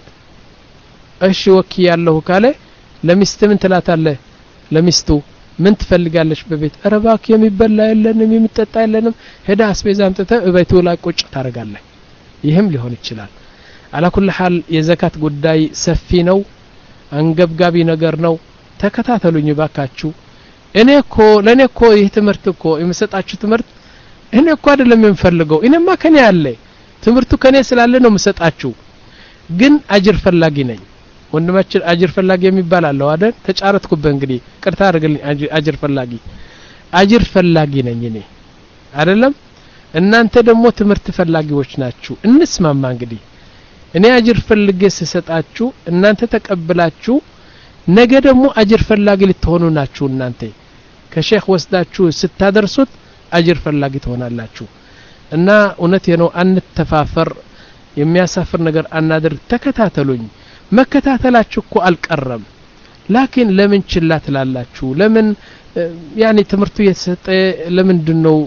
እሺ ወኪያለሁ ካለ ለሚስትህ ምን ትላታለህ ለሚስቱ ምን ትፈልጋለች በቤት ረባክ የሚበላ የለንም የሚጠጣ የለንም ሄዳ አስቤዛ አምጥተ እቤቱ ላይ ቁጭ ታረጋለህ ይህም ሊሆን ይችላል على كل حال የዘካት ጉዳይ ሰፊ ነው አንገብጋቢ ነገር ነው ተከታተሉኝ ባካችሁ እኔ እኮ ለኔ እኮ ይህ ትምህርት እኮ የምሰጣችሁ ትምህርት እኔ እኮ አይደለም የምፈልገው እኔማ ከኔ ያለ ትምህርቱ ከኔ ስላለ ነው የምሰጣችሁ ግን አጅር ፈላጊ ነኝ ወንድማችን አጅር ፈላጊ የሚባል አለው አይደል ተጫረትኩበት እንግዲህ ቅርታ አድርግልኝ አጅር ፈላጊ አጅር ፈላጊ ነኝ እኔ አይደለም እናንተ ደግሞ ትምህርት ፈላጊዎች ናችሁ እንስማማ እንግዲህ እኔ አጅር ፈልጌ ስሰጣችሁ እናንተ ተቀበላችሁ ነገ ደግሞ አጅር ፈላጊ ልትሆኑ ናችሁ እናንተ ከሼክ ወስዳችሁ ስታደርሱት አጅር ፈላጊ ትሆናላችሁ እና እውነቴ ነው አንተፋፈር የሚያሳፍር ነገር አናድርግ ተከታተሉኝ መከታተላችሁ እኮ አልቀረም ላኪን ለምን ችላ ትላላችሁ ለምን ያኒ ትምርቱ የተሰጠ ለምንድነው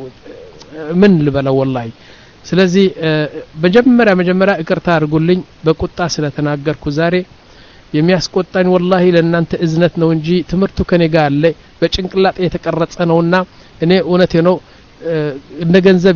ምን ልበለው ወላሂ ስለዚህ በመጀመሪያ መጀመሪያ እቅርታ አድርጉልኝ በቁጣ ስለተናገርኩ ዛሬ የሚያስቆጣኝ ወላሂ ለእናንተ እዝነት ነው እንጂ ትምርቱ ከኔ ጋር አለ በጭንቅላጤ የተቀረጸ ነውና እኔ እውነቴ ነው እንደ ገንዘብ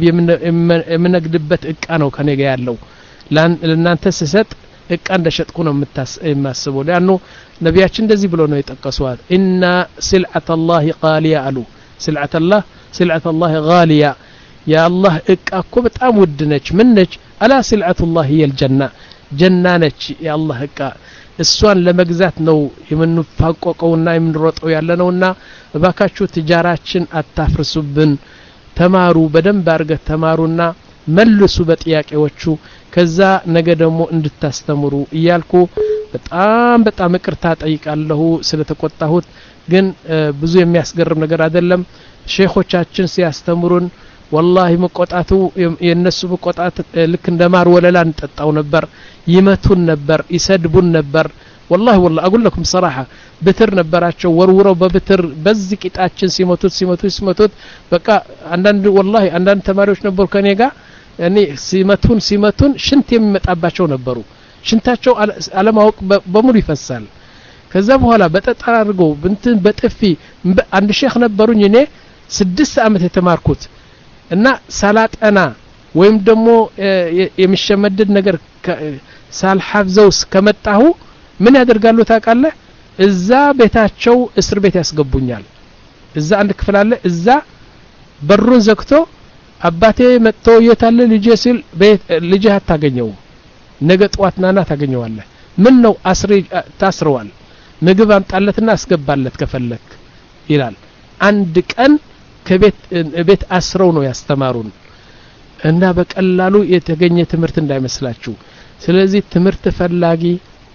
የምነግድበት እቃ ነው ከኔ ጋር ያለው ለእናንተ ስሰጥ እቃ እንደሸጥኩ ነው የማስበው ለአንኑ ነቢያችን እንደዚህ ብሎ ነው የጠቀሱት ኢነ ስልዓተ አላህ ቃሊያ አሉ ስልዓተ አላህ ስልዓተ አላህ ጋሊያ ያ አላህ እቃ እኮ በጣም ውድ ነች ምን ነች አላ ስልዓቱ አላህ هي الجنة ጀና ነች ያ አላህ እቃ እሷን ለመግዛት ነው የምንፋቆቀውና የምንሮጠው ያለነውና እባካችሁ ትጃራችን አታፍርሱብን ተማሩ በደንብ አርገ ተማሩና መልሱ በጥያቄዎቹ ከዛ ነገ ደግሞ እንድታስተምሩ እያልኩ በጣም በጣም እቅርታ ጠይቃለሁ ስለተቆጣሁት ግን ብዙ የሚያስገርም ነገር አይደለም ሼኾቻችን ሲያስተምሩን والله መቆጣቱ የነሱ መቆጣት ልክ እንደማር ወለላ እንጠጣው ነበር ይመቱን ነበር ይሰድቡን ነበር والله والله اقول لكم صراحه بتر ነበራቸው ወርውረው በብትር በዚህ ቂጣችን ሲመቱት ሲመቱት ሲመቱት በቃ አንዳንድ والله አንዳንድ ተማሪዎች ነበሩ ከኔ ጋር እኔ ሲመቱን ሲመቱን ሽንት የሚመጣባቸው ነበሩ ሽንታቸው አለማወቅ በሙሉ ይፈሳል ከዛ በኋላ በጠጣር አድርገው እንትን በጥፊ አንድ ሼክ ነበሩኝ እኔ ስድስት አመት የተማርኩት እና ሰላጠና ወይም ደግሞ የሚሸመድድ ነገር ሳልሐፍዘው ከመጣሁ ምን ያደርጋሉ ታውቃለህ እዛ ቤታቸው እስር ቤት ያስገቡኛል እዛ አንድ ክፍል አለ እዛ በሩን ዘግቶ አባቴ መጥቶ የታለ ልጄ ሲል ልጄ አታገኘው ነገ ጧት ናና ታገኘዋለህ ምን ነው አስሪ ታስረዋል ምግብ አምጣለትና አስገባለት ከፈለክ ይላል አንድ ቀን ከቤት ቤት አስረው ነው ያስተማሩን እና በቀላሉ የተገኘ ትምህርት እንዳይመስላችሁ ስለዚህ ትምህርት ፈላጊ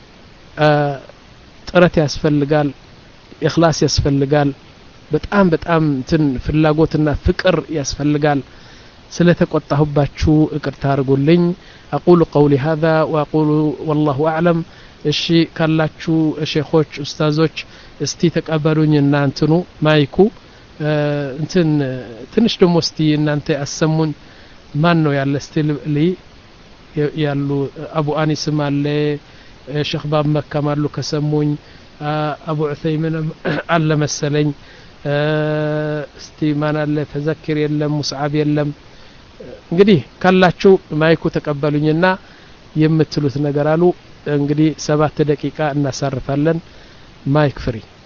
ጥረት ያስፈልጋል ኢኽላስ ያስፈልጋል በጣም በጣም እንትን ፍላጎትና ፍቅር ያስፈልጋል ስለተቆጣሁባችሁ እቅርታ አድርጉልኝ اقول قولي هذا واقول والله اعلم እሺ ካላችሁ ሼኾች ኡስታዞች እስቲ ተቀበሉኝ እናንተኑ ማይኩ እንትን ትንሽ ደሞ እስቲ እናንተ አሰሙን ማን ነው ያለ እስቲ ያሉ አቡ አኒስም አለ ሼኽ ባብ መካም አሉ ከሰሙኝ አቡ ዑሰይምን አለ መሰለኝ እስቲ ማን አለ ተዘክር የለም ሙስዓብ የለም እንግዲህ ካላችሁ ማይኩ ተቀበሉኝና የምትሉት ነገር አሉ እንግዲህ ሰባት ደቂቃ እናሳርፋለን ማይክ ፍሪ